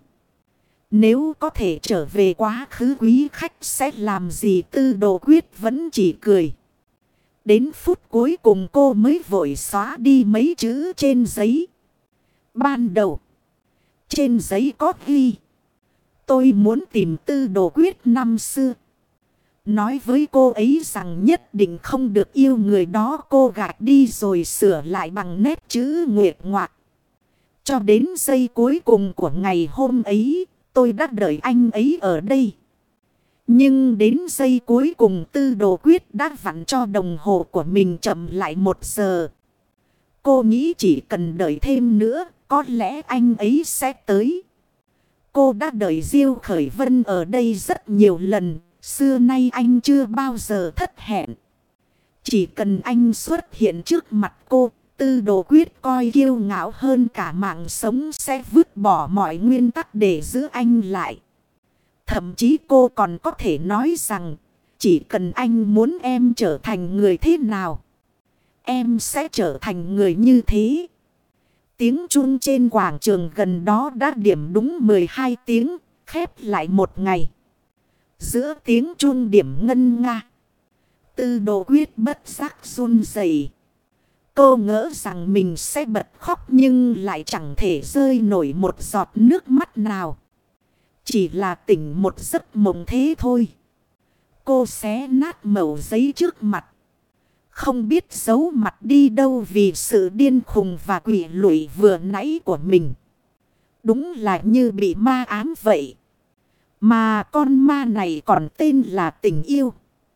Nếu có thể trở về quá khứ quý khách sẽ làm gì? Tư Đồ Quyết vẫn chỉ cười. Đến phút cuối cùng cô mới vội xóa đi mấy chữ trên giấy. Ban đầu, trên giấy có ghi. Tôi muốn tìm Tư Đồ Quyết năm xưa. Nói với cô ấy rằng nhất định không được yêu người đó. Cô gạt đi rồi sửa lại bằng nét chữ nguyệt ngoạc. Cho đến giây cuối cùng của ngày hôm ấy, tôi đã đợi anh ấy ở đây. Nhưng đến giây cuối cùng Tư Đồ Quyết đã vặn cho đồng hồ của mình chậm lại một giờ. Cô nghĩ chỉ cần đợi thêm nữa, có lẽ anh ấy sẽ tới. Cô đã đợi Diêu Khởi Vân ở đây rất nhiều lần, xưa nay anh chưa bao giờ thất hẹn. Chỉ cần anh xuất hiện trước mặt cô, Tư Đồ Quyết coi kiêu ngạo hơn cả mạng sống sẽ vứt bỏ mọi nguyên tắc để giữ anh lại. Thậm chí cô còn có thể nói rằng, chỉ cần anh muốn em trở thành người thế nào, em sẽ trở thành người như thế. Tiếng chuông trên quảng trường gần đó đã điểm đúng mười hai tiếng, khép lại một ngày. Giữa tiếng chuông điểm ngân nga, Tư Đồ Quyết bất giác run rẩy. Cô ngỡ rằng mình sẽ bật khóc nhưng lại chẳng thể rơi nổi một giọt nước mắt nào. Chỉ là tỉnh một giấc mộng thế thôi. Cô xé nát mẩu giấy trước mặt. Không biết giấu mặt đi đâu vì sự điên khùng và quỷ lụy vừa nãy của mình. Đúng là như bị ma ám vậy. Mà con ma này còn tên là tình yêu.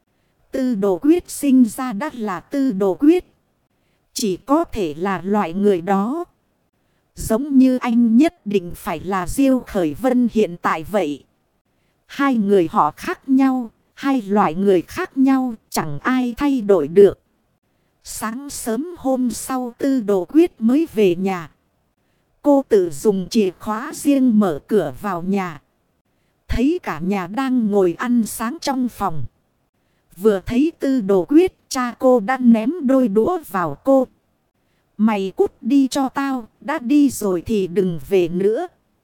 Tư Đồ Quyết sinh ra đã là Tư Đồ Quyết. Chỉ có thể là loại người đó. Giống như anh nhất định phải là Diêu Khởi Vân hiện tại vậy. Hai người họ khác nhau, hai loại người khác nhau, chẳng ai thay đổi được. Sáng sớm hôm sau Tư Đồ Quyết mới về nhà. Cô tự dùng chìa khóa riêng mở cửa vào nhà. Thấy cả nhà đang ngồi ăn sáng trong phòng. Vừa thấy Tư Đồ Quyết, cha cô đã ném đôi đũa vào cô. Mày cút đi cho tao, đã đi rồi thì đừng về nữa.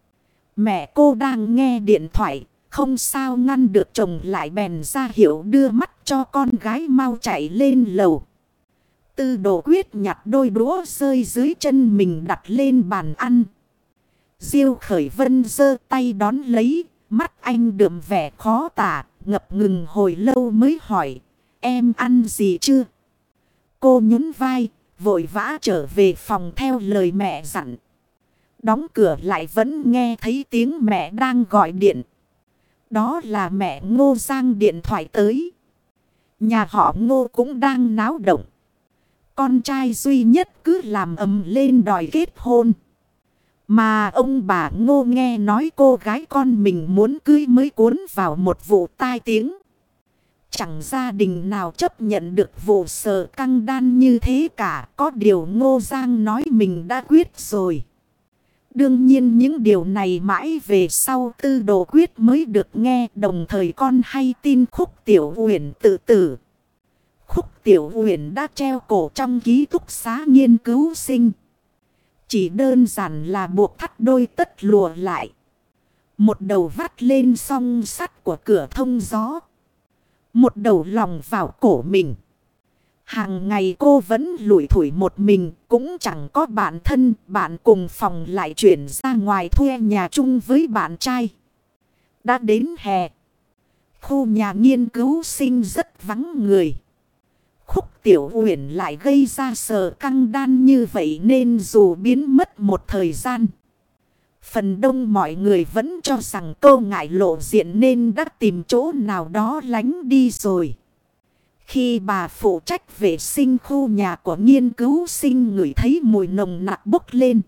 Mẹ cô đang nghe điện thoại, không sao ngăn được chồng lại bèn ra hiệu đưa mắt cho con gái mau chạy lên lầu. Tư Đồ Quyết nhặt đôi đũa rơi dưới chân mình đặt lên bàn ăn. Diêu Khởi Vân giơ tay đón lấy, mắt anh đượm vẻ khó tả, ngập ngừng hồi lâu mới hỏi, em ăn gì chưa? Cô nhún vai, vội vã trở về phòng theo lời mẹ dặn. Đóng cửa lại vẫn nghe thấy tiếng mẹ đang gọi điện. Đó là mẹ Ngô Giang điện thoại tới. Nhà họ Ngô cũng đang náo động. Con trai duy nhất cứ làm ầm lên đòi kết hôn. Mà ông bà Ngô nghe nói cô gái con mình muốn cưới mới cuốn vào một vụ tai tiếng. Chẳng gia đình nào chấp nhận được vụ sờ căng đan như thế cả. Có điều Ngô Giang nói mình đã quyết rồi. Đương nhiên những điều này mãi về sau Tư Đồ Quyết mới được nghe. Đồng thời con hay tin Khúc Tiểu Uyển tự tử. Khúc Tiểu Uyển đã treo cổ trong ký túc xá nghiên cứu sinh. Chỉ đơn giản là buộc thắt đôi tất lùa lại. Một đầu vắt lên song sắt của cửa thông gió. Một đầu lòng vào cổ mình. Hàng ngày cô vẫn lủi thủi một mình. Cũng chẳng có bạn thân. Bạn cùng phòng lại chuyển ra ngoài thuê nhà chung với bạn trai. Đã đến hè. Khu nhà nghiên cứu sinh rất vắng người. Khúc Tiểu Uyển lại gây ra sờ căng đan như vậy nên dù biến mất một thời gian. Phần đông mọi người vẫn cho rằng cô ngại lộ diện nên đã tìm chỗ nào đó lánh đi rồi. Khi bà phụ trách vệ sinh khu nhà của nghiên cứu sinh ngửi thấy mùi nồng nặc bốc lên.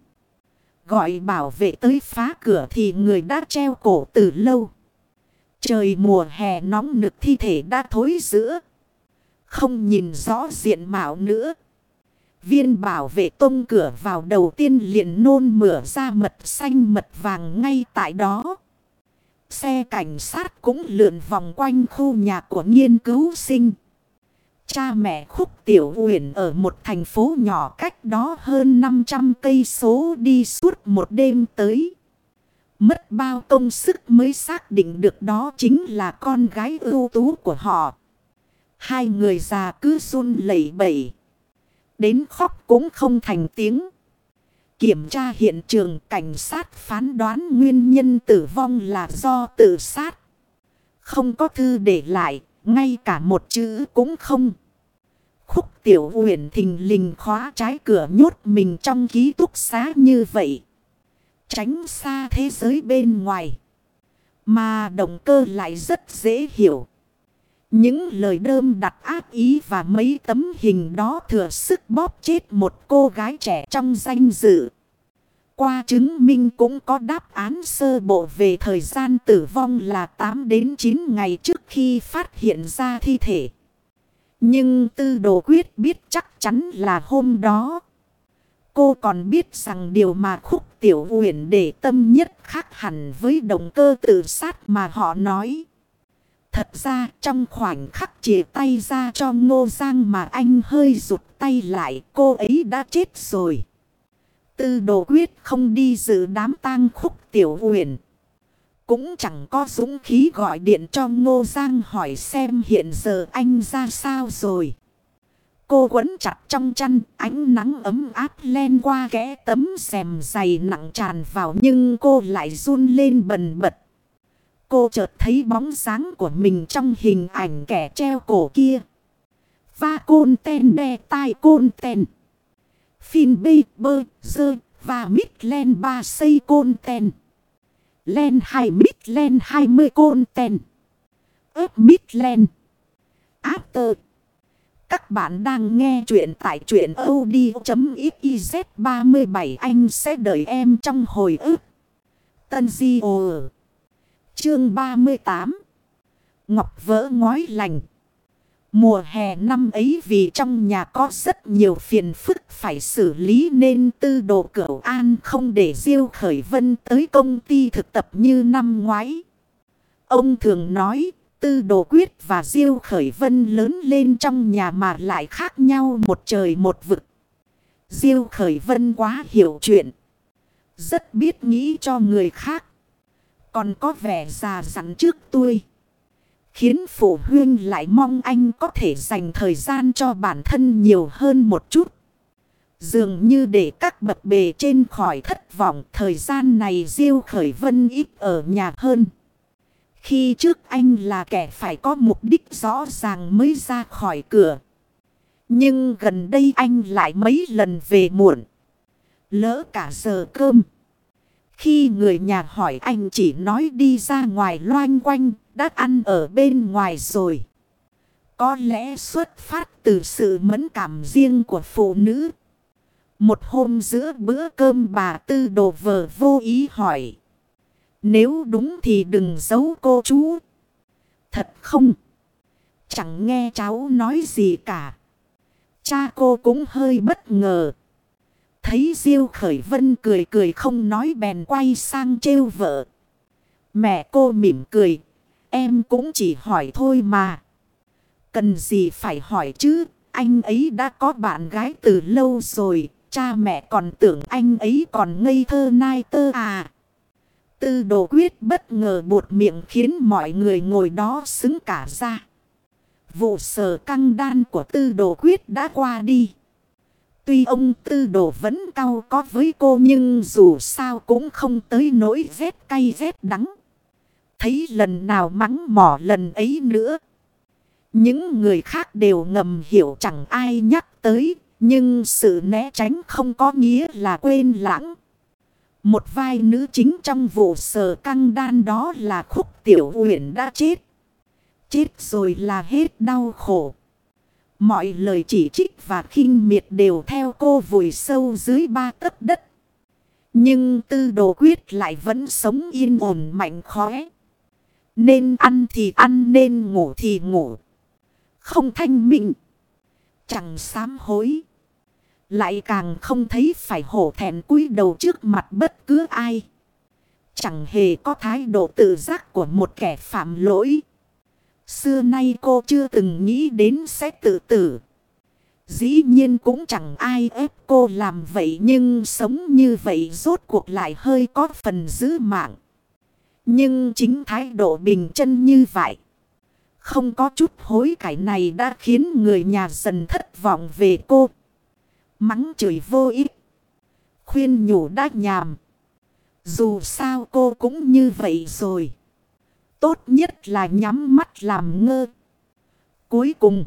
Gọi bảo vệ tới phá cửa thì người đã treo cổ từ lâu. Trời mùa hè nóng nực thi thể đã thối rữa. Không nhìn rõ diện mạo nữa. Viên bảo vệ tông cửa vào đầu tiên liền nôn mửa ra mật xanh mật vàng ngay tại đó. Xe cảnh sát cũng lượn vòng quanh khu nhà của nghiên cứu sinh. Cha mẹ Khúc Tiểu Uyển ở một thành phố nhỏ cách đó hơn năm trăm cây số đi suốt một đêm tới. Mất bao công sức mới xác định được đó chính là con gái ưu tú của họ. Hai người già cứ run lẩy bẩy. Đến khóc cũng không thành tiếng. Kiểm tra hiện trường, cảnh sát phán đoán nguyên nhân tử vong là do tự sát. Không có thư để lại, ngay cả một chữ cũng không. Khúc Tiểu Uyển thình lình khóa trái cửa nhốt mình trong ký túc xá như vậy. Tránh xa thế giới bên ngoài. Mà động cơ lại rất dễ hiểu. Những lời đơm đặt ác ý và mấy tấm hình đó thừa sức bóp chết một cô gái trẻ trong danh dự. Qua chứng minh cũng có đáp án sơ bộ về thời gian tử vong là tám đến chín ngày trước khi phát hiện ra thi thể. Nhưng Tư Đồ Quyết biết chắc chắn là hôm đó. Cô còn biết rằng điều mà Khúc Tiểu Uyển để tâm nhất khác hẳn với động cơ tự sát mà họ nói. Thật ra trong khoảnh khắc chìa tay ra cho Ngô Giang mà anh hơi rụt tay lại, cô ấy đã chết rồi. Tư Đồ Quyết không đi dự đám tang Khúc Tiểu Uyển. Cũng chẳng có dũng khí gọi điện cho Ngô Giang hỏi xem hiện giờ anh ra sao rồi. Cô quấn chặt trong chăn, ánh nắng ấm áp len qua kẽ tấm rèm dày nặng tràn vào nhưng cô lại run lên bần bật. Cô chợt thấy bóng dáng của mình trong hình ảnh kẻ treo cổ kia. Va côn ten đe tai côn ten. Phin bê bơ dơ và mít len ba xây côn ten. Len hai mít len hai mươi côn ten. ớp mít len. After. Các bạn đang nghe chuyện tại truyện audio.xyz ba mươi bảy anh sẽ đợi em trong hồi ức. Tân Di Ồ. Chương ba mươi tám. Ngọc vỡ ngói lành. Mùa hè năm ấy vì trong nhà có rất nhiều phiền phức phải xử lý nên Tư Đồ Cửu An không để Diêu Khởi Vân tới công ty thực tập như năm ngoái. Ông thường nói Tư Đồ Quyết và Diêu Khởi Vân lớn lên trong nhà mà lại khác nhau một trời một vực. Diêu Khởi Vân quá hiểu chuyện, rất biết nghĩ cho người khác, còn có vẻ già dặn trước tôi, khiến phụ huynh lại mong anh có thể dành thời gian cho bản thân nhiều hơn một chút. Dường như để các bậc bề trên khỏi thất vọng, thời gian này Diêu Khởi Vân ít ở nhà hơn. Khi trước anh là kẻ phải có mục đích rõ ràng mới ra khỏi cửa. Nhưng gần đây anh lại mấy lần về muộn, lỡ cả giờ cơm. Khi người nhà hỏi anh chỉ nói đi ra ngoài loanh quanh, đã ăn ở bên ngoài rồi. Có lẽ xuất phát từ sự mẫn cảm riêng của phụ nữ. Một hôm giữa bữa cơm bà Tư Đồ vờ vô ý hỏi. Nếu đúng thì đừng giấu cô chú. Thật không? Chẳng nghe cháu nói gì cả. Cha cô cũng hơi bất ngờ. Thấy Diêu Khởi Vân cười cười không nói bèn quay sang trêu vợ. Mẹ cô mỉm cười. Em cũng chỉ hỏi thôi mà. Cần gì phải hỏi chứ. Anh ấy đã có bạn gái từ lâu rồi. Cha mẹ còn tưởng anh ấy còn ngây thơ nai tơ à. Tư Đồ Quyết bất ngờ buột miệng khiến mọi người ngồi đó sững cả ra. Vụ sờ căng đan của Tư Đồ Quyết đã qua đi. Tuy ông Tư Đồ vẫn cau có với cô nhưng dù sao cũng không tới nỗi rét cay rét đắng. Thấy lần nào mắng mỏ lần ấy nữa. Những người khác đều ngầm hiểu chẳng ai nhắc tới. Nhưng sự né tránh không có nghĩa là quên lãng. Một vai nữ chính trong vụ sờ căng đan đó là Khúc Tiểu Uyển đã chết. Chết rồi là hết đau khổ. Mọi lời chỉ trích và khinh miệt đều theo cô vùi sâu dưới ba tấc đất. Nhưng Tư Đồ Quyết lại vẫn sống yên ổn mạnh khóe. Nên ăn thì ăn, nên ngủ thì ngủ. Không thanh minh, chẳng sám hối. Lại càng không thấy phải hổ thẹn cúi đầu trước mặt bất cứ ai. Chẳng hề có thái độ tự giác của một kẻ phạm lỗi. Xưa nay cô chưa từng nghĩ đến sẽ tự tử. Dĩ nhiên cũng chẳng ai ép cô làm vậy. Nhưng sống như vậy rốt cuộc lại hơi có phần giữ mạng. Nhưng chính thái độ bình chân như vậy, không có chút hối cải này đã khiến người nhà dần thất vọng về cô. Mắng chửi vô ích, khuyên nhủ đã nhàm. Dù sao cô cũng như vậy rồi. Tốt nhất là nhắm mắt làm ngơ. Cuối cùng,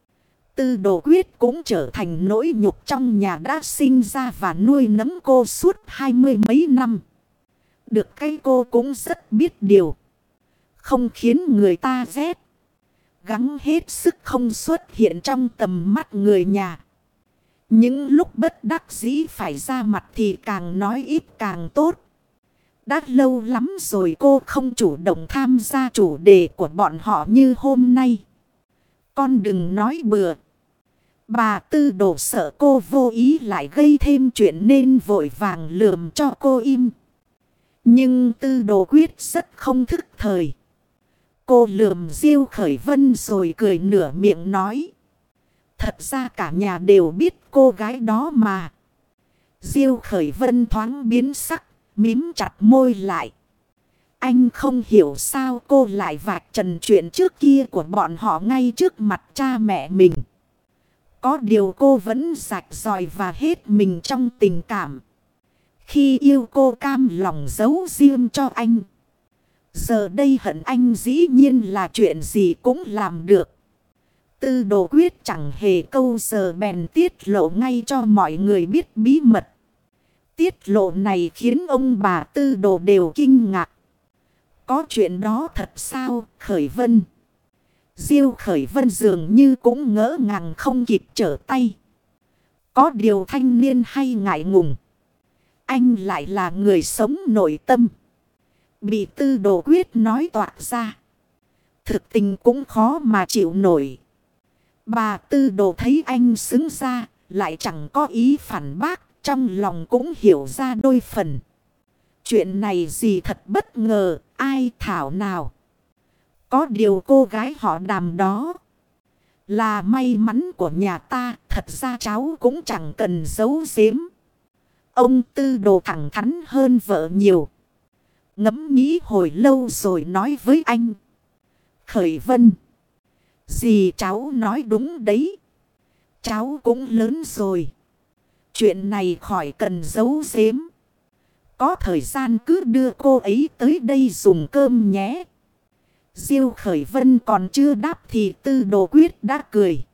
Tư Đồ Quyết cũng trở thành nỗi nhục trong nhà đã sinh ra và nuôi nấng cô suốt hai mươi mấy năm. Được cái cô cũng rất biết điều. không khiến người ta ghét. Gắng hết sức không xuất hiện trong tầm mắt người nhà. Những lúc bất đắc dĩ phải ra mặt thì càng nói ít càng tốt. Đã lâu lắm rồi cô không chủ động tham gia chủ đề của bọn họ như hôm nay. Con đừng nói bừa. Bà Tư Đồ sợ cô vô ý lại gây thêm chuyện nên vội vàng lườm cho cô im. Nhưng Tư Đồ Quyết rất không thức thời. Cô lườm Diêu Khởi Vân rồi cười nửa miệng nói. Thật ra cả nhà đều biết cô gái đó mà. Diêu Khởi Vân thoáng biến sắc, mím chặt môi lại. Anh không hiểu sao cô lại vạch trần chuyện trước kia của bọn họ ngay trước mặt cha mẹ mình. Có điều cô vẫn rạch ròi và hết mình trong tình cảm. Khi yêu cô cam lòng giấu riêng cho anh. Giờ đây hận anh dĩ nhiên là chuyện gì cũng làm được. Tư Đồ Quyết chẳng hề câu giờ bèn tiết lộ ngay cho mọi người biết bí mật. Tiết lộ này khiến ông bà Tư Đồ đều kinh ngạc. Có chuyện đó thật sao, Khởi Vân? Diêu Khởi Vân dường như cũng ngỡ ngàng không kịp trở tay. Có điều thanh niên hay ngại ngùng. Anh lại là người sống nội tâm. Bị Tư Đồ Quyết nói toạc ra. Thực tình cũng khó mà chịu nổi. Bà Tư Đồ thấy anh xứng ra, lại chẳng có ý phản bác, trong lòng cũng hiểu ra đôi phần. Chuyện này gì thật bất ngờ, ai thảo nào. Có điều cô gái họ Đàm đó là may mắn của nhà ta, thật ra cháu cũng chẳng cần giấu giếm. Ông Tư Đồ thẳng thắn hơn vợ nhiều. Ngẫm nghĩ hồi lâu rồi nói với anh. Khởi Vân, dì cháu nói đúng đấy. Cháu cũng lớn rồi. Chuyện này khỏi cần giấu giếm. Có thời gian cứ đưa cô ấy tới đây dùng cơm nhé. Diêu Khởi Vân còn chưa đáp thì Tư Đồ Quyết đã cười.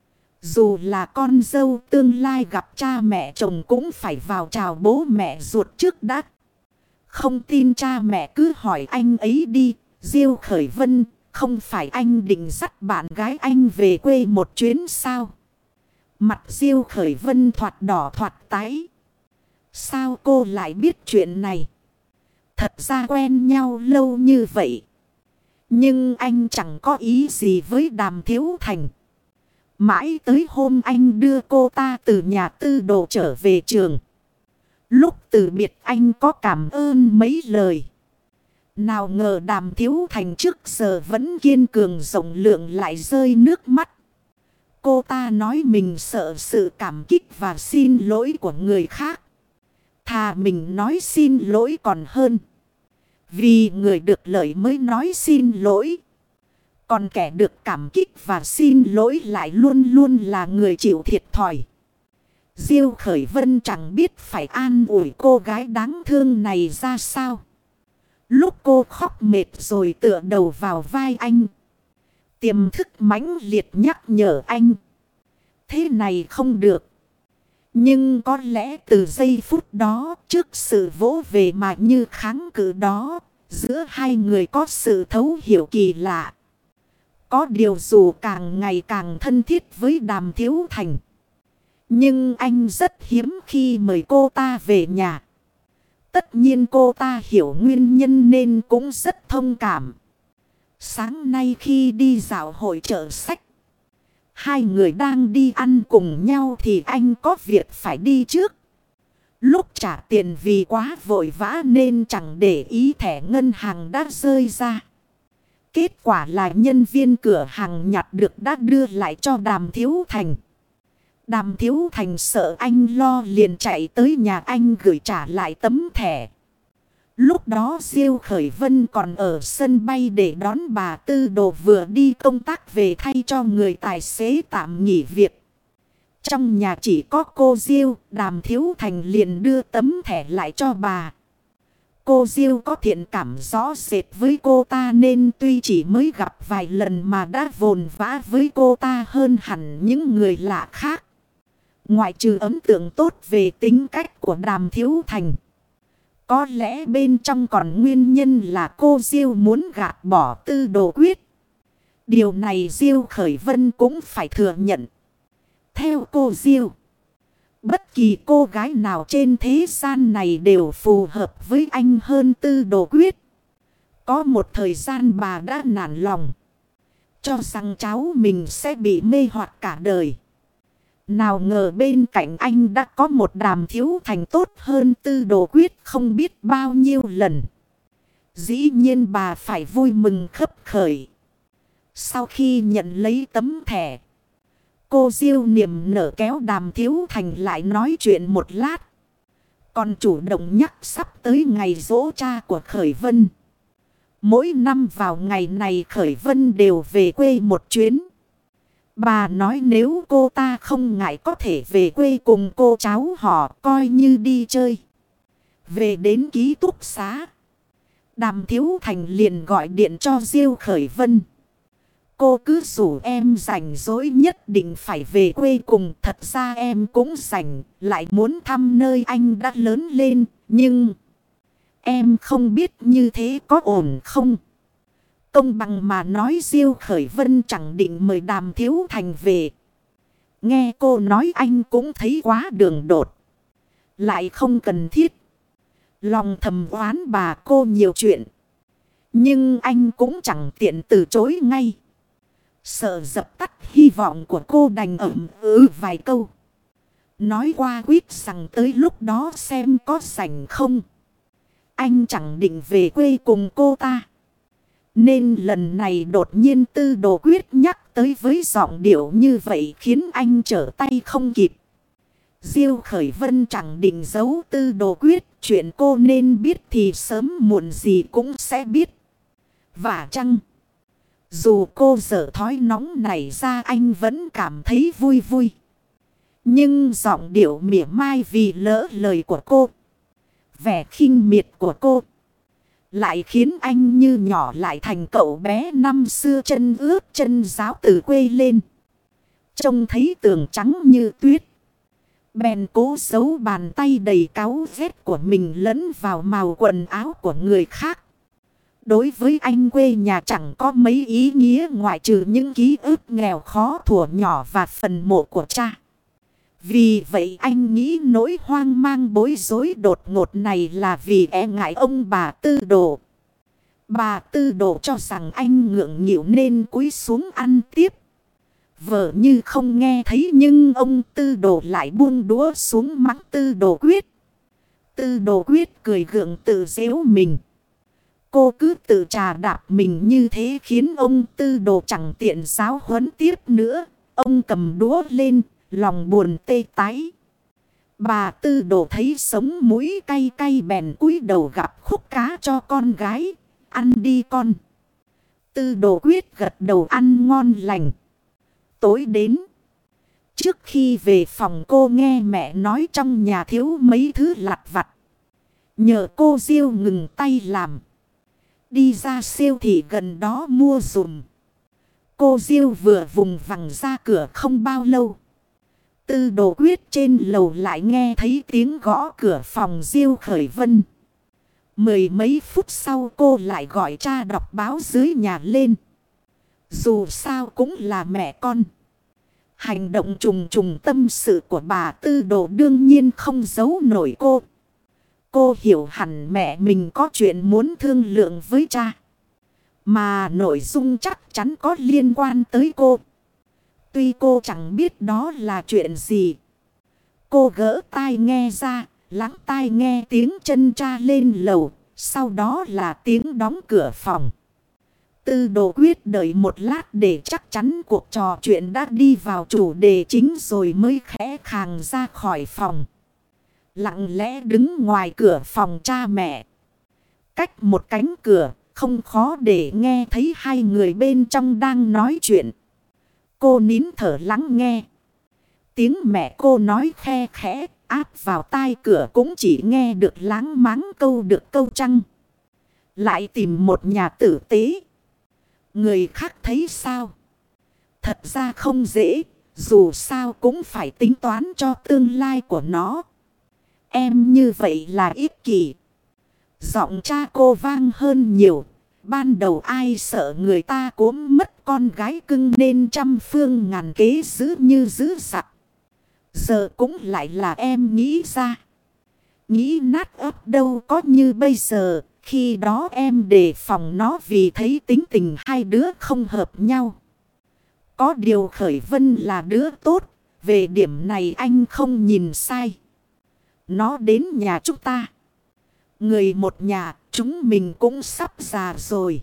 Dù là con dâu tương lai gặp cha mẹ chồng cũng phải vào chào bố mẹ ruột trước đã. Không tin cha mẹ cứ hỏi anh ấy đi. Diêu Khởi Vân, không phải anh định dắt bạn gái anh về quê một chuyến sao? Mặt Diêu Khởi Vân thoạt đỏ thoạt tái. Sao cô lại biết chuyện này? Thật ra quen nhau lâu như vậy. Nhưng anh chẳng có ý gì với Đàm Thiếu Thành. Mãi tới hôm anh đưa cô ta từ nhà Tư Đồ trở về trường. Lúc từ biệt anh có cảm ơn mấy lời. Nào ngờ Đàm Thiếu Thành trước giờ vẫn kiên cường rộng lượng lại rơi nước mắt. Cô ta nói mình sợ sự cảm kích và xin lỗi của người khác. Thà mình nói xin lỗi còn hơn. Vì người được lợi mới nói xin lỗi. Còn kẻ được cảm kích và xin lỗi lại luôn luôn là người chịu thiệt thòi. Diêu Khởi Vân chẳng biết phải an ủi cô gái đáng thương này ra sao. Lúc cô khóc mệt rồi tựa đầu vào vai anh. Tiềm thức mãnh liệt nhắc nhở anh. Thế này không được. Nhưng có lẽ từ giây phút đó, trước sự vỗ về mà như kháng cự đó, giữa hai người có sự thấu hiểu kỳ lạ. Có điều dù càng ngày càng thân thiết với Đàm Thiếu Thành. Nhưng anh rất hiếm khi mời cô ta về nhà. Tất nhiên cô ta hiểu nguyên nhân nên cũng rất thông cảm. Sáng nay khi đi dạo hội chợ sách. Hai người đang đi ăn cùng nhau thì anh có việc phải đi trước. Lúc trả tiền vì quá vội vã nên chẳng để ý thẻ ngân hàng đã rơi ra. Kết quả là nhân viên cửa hàng nhặt được đã đưa lại cho Đàm Thiếu Thành. Đàm Thiếu Thành sợ anh lo liền chạy tới nhà anh gửi trả lại tấm thẻ. Lúc đó Diêu Khởi Vân còn ở sân bay để đón bà Tư Đồ vừa đi công tác về thay cho người tài xế tạm nghỉ việc. Trong nhà chỉ có cô Diêu, Đàm Thiếu Thành liền đưa tấm thẻ lại cho bà. Cô Diêu có thiện cảm rõ rệt với cô ta nên tuy chỉ mới gặp vài lần mà đã vồn vã với cô ta hơn hẳn những người lạ khác. Ngoại trừ ấn tượng tốt về tính cách của Đàm Thiếu Thành. Có lẽ bên trong còn nguyên nhân là cô Diêu muốn gạt bỏ Tư Đồ Quyết. Điều này Diêu Khởi Vân cũng phải thừa nhận. Theo cô Diêu, bất kỳ cô gái nào trên thế gian này đều phù hợp với anh hơn Tư Đồ Quyết. Có một thời gian bà đã nản lòng, cho rằng cháu mình sẽ bị mê hoặc cả đời. Nào ngờ bên cạnh anh đã có một Đàm Thiếu Thành tốt hơn Tư Đồ Quyết không biết bao nhiêu lần. Dĩ nhiên bà phải vui mừng khấp khởi. Sau khi nhận lấy tấm thẻ, cô Diêu niềm nở kéo Đàm Thiếu Thành lại nói chuyện một lát. Còn chủ động nhắc sắp tới ngày giỗ cha của Khởi Vân. Mỗi năm vào ngày này Khởi Vân đều về quê một chuyến. Bà nói nếu cô ta không ngại có thể về quê cùng cô cháu họ coi như đi chơi. Về đến ký túc xá, Đàm Thiếu Thành liền gọi điện cho Diêu Khởi Vân. Cô cứ rủ em rảnh rỗi nhất định phải về quê cùng. Thật ra em cũng rảnh, lại muốn thăm nơi anh đã lớn lên. Nhưng em không biết như thế có ổn không? Công bằng mà nói Diêu Khởi Vân chẳng định mời Đàm Thiếu Thành về. Nghe cô nói anh cũng thấy quá đường đột. Lại không cần thiết. Lòng thầm oán bà cô nhiều chuyện. Nhưng anh cũng chẳng tiện từ chối ngay. Sợ dập tắt hy vọng của cô đành ẩm ừ vài câu. Nói qua quyết rằng tới lúc đó xem có rảnh không. Anh chẳng định về quê cùng cô ta. Nên lần này đột nhiên Tư Đồ Quyết nhắc tới với giọng điệu như vậy khiến anh trở tay không kịp. Diêu Khởi Vân chẳng định giấu Tư Đồ Quyết. Chuyện cô nên biết thì sớm muộn gì cũng sẽ biết. Và chăng, dù cô dở thói nóng này ra anh vẫn cảm thấy vui vui. Nhưng giọng điệu mỉa mai vì lỡ lời của cô, vẻ khinh miệt của cô, lại khiến anh như nhỏ lại thành cậu bé năm xưa chân ướt chân ráo từ quê lên. Trông thấy tường trắng như tuyết, bèn cố giấu bàn tay đầy cáu ghét của mình lẫn vào màu quần áo của người khác. Đối với anh quê nhà chẳng có mấy ý nghĩa ngoại trừ những ký ức nghèo khó thuở nhỏ và phần mộ của cha. Vì vậy anh nghĩ nỗi hoang mang bối rối đột ngột này là vì e ngại ông bà Tư Đồ. Bà Tư Đồ cho rằng anh ngượng nghịu nên cúi xuống ăn tiếp. Vợ như không nghe thấy nhưng ông Tư Đồ lại buông đũa xuống mắng Tư Đồ Quyết. Tư Đồ Quyết cười gượng tự giễu mình. Cô cứ tự trà đạp mình như thế khiến ông Tư Đồ chẳng tiện giáo huấn tiếp nữa. Ông cầm đũa lên, lòng buồn tê tái. Bà Tư Đồ thấy sống mũi cay cay bèn cúi đầu gặp khúc cá cho con gái. Ăn đi con. Tư Đồ Quyết gật đầu ăn ngon lành. Tối đến, trước khi về phòng cô nghe mẹ nói trong nhà thiếu mấy thứ lặt vặt. Nhờ cô Diêu ngừng tay làm, đi ra siêu thị gần đó mua dùm. Cô Diêu vừa vùng vằng ra cửa không bao lâu, Tư Đồ Quyết trên lầu lại nghe thấy tiếng gõ cửa phòng Diêu Khởi Vân. Mười mấy phút sau cô lại gọi cha đọc báo dưới nhà lên. Dù sao cũng là mẹ con. Hành động trùng trùng tâm sự của bà Tư Đồ đương nhiên không giấu nổi cô. Cô hiểu hẳn mẹ mình có chuyện muốn thương lượng với cha. Mà nội dung chắc chắn có liên quan tới cô. Tuy cô chẳng biết đó là chuyện gì. Cô gỡ tai nghe ra, lắng tai nghe tiếng chân cha lên lầu. Sau đó là tiếng đóng cửa phòng. Tư Đồ Quyết đợi một lát để chắc chắn cuộc trò chuyện đã đi vào chủ đề chính rồi mới khẽ khàng ra khỏi phòng. Lặng lẽ đứng ngoài cửa phòng cha mẹ. Cách một cánh cửa, không khó để nghe thấy hai người bên trong đang nói chuyện. Cô nín thở lắng nghe. Tiếng mẹ cô nói khe khẽ, áp vào tai cửa cũng chỉ nghe được láng máng câu được câu trăng. Lại tìm một nhà tử tế. Người khác thấy sao? Thật ra không dễ, dù sao cũng phải tính toán cho tương lai của nó. Em như vậy là ích kỷ. Giọng cha cô vang hơn nhiều. Ban đầu ai sợ người ta cốm mất con gái cưng nên trăm phương ngàn kế giữ như giữ giặc. Giờ cũng lại là em nghĩ ra. Nghĩ nát ấp đâu có như bây giờ. Khi đó em đề phòng nó vì thấy tính tình hai đứa không hợp nhau. Có điều Khởi Vân là đứa tốt. Về điểm này anh không nhìn sai. Nó đến nhà chúng ta. Người một nhà, chúng mình cũng sắp già rồi.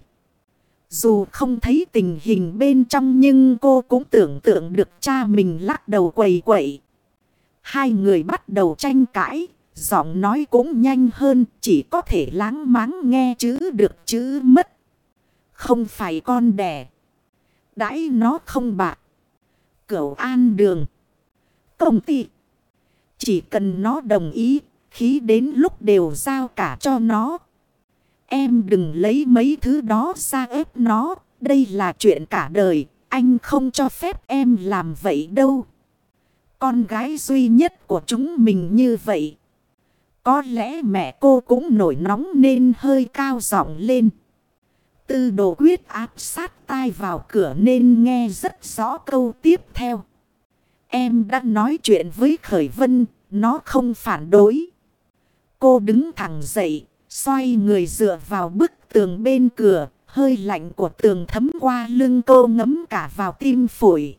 Dù không thấy tình hình bên trong nhưng cô cũng tưởng tượng được cha mình lắc đầu quầy quậy. Hai người bắt đầu tranh cãi, giọng nói cũng nhanh hơn, chỉ có thể láng máng nghe chữ được chữ mất. Không phải con đẻ. Đãi nó không bạc. Cửu An Đường. Công ty. Chỉ cần nó đồng ý, khí đến lúc đều giao cả cho nó. Em đừng lấy mấy thứ đó ra ép nó. Đây là chuyện cả đời. Anh không cho phép em làm vậy đâu. Con gái duy nhất của chúng mình như vậy. Có lẽ mẹ cô cũng nổi nóng nên hơi cao giọng lên. Tư Đồ Quyết áp sát tai vào cửa nên nghe rất rõ câu tiếp theo. Em đã nói chuyện với Khởi Vân. Nó không phản đối. Cô đứng thẳng dậy. Xoay người dựa vào bức tường bên cửa. Hơi lạnh của tường thấm qua lưng cô ngấm cả vào tim phổi.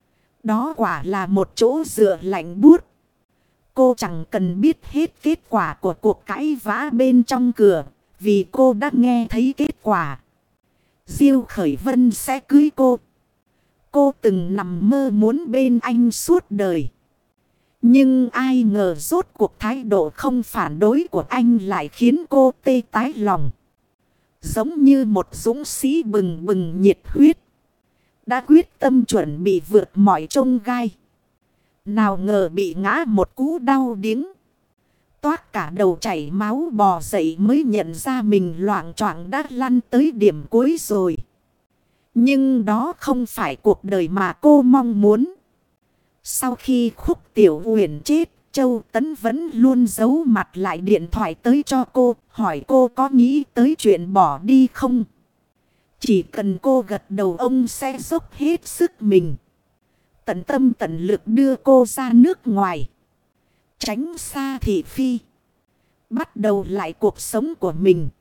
Đó quả là một chỗ dựa lạnh buốt. Cô chẳng cần biết hết kết quả của cuộc cãi vã bên trong cửa. Vì cô đã nghe thấy kết quả. Diêu Khởi Vân sẽ cưới cô. Cô từng nằm mơ muốn bên anh suốt đời. Nhưng ai ngờ rốt cuộc thái độ không phản đối của anh lại khiến cô tê tái lòng. Giống như một dũng sĩ bừng bừng nhiệt huyết. Đã quyết tâm chuẩn bị vượt mọi chông gai. Nào ngờ bị ngã một cú đau điếng. Toát cả đầu chảy máu bò dậy mới nhận ra mình loạng choạng đã lăn tới điểm cuối rồi. Nhưng đó không phải cuộc đời mà cô mong muốn. Sau khi Khúc Tiểu Uyển chết, Châu Tấn vẫn luôn giấu mặt lại điện thoại tới cho cô, hỏi cô có nghĩ tới chuyện bỏ đi không? Chỉ cần cô gật đầu ông sẽ dốc hết sức mình. Tận tâm tận lực đưa cô ra nước ngoài. Tránh xa thị phi. Bắt đầu lại cuộc sống của mình.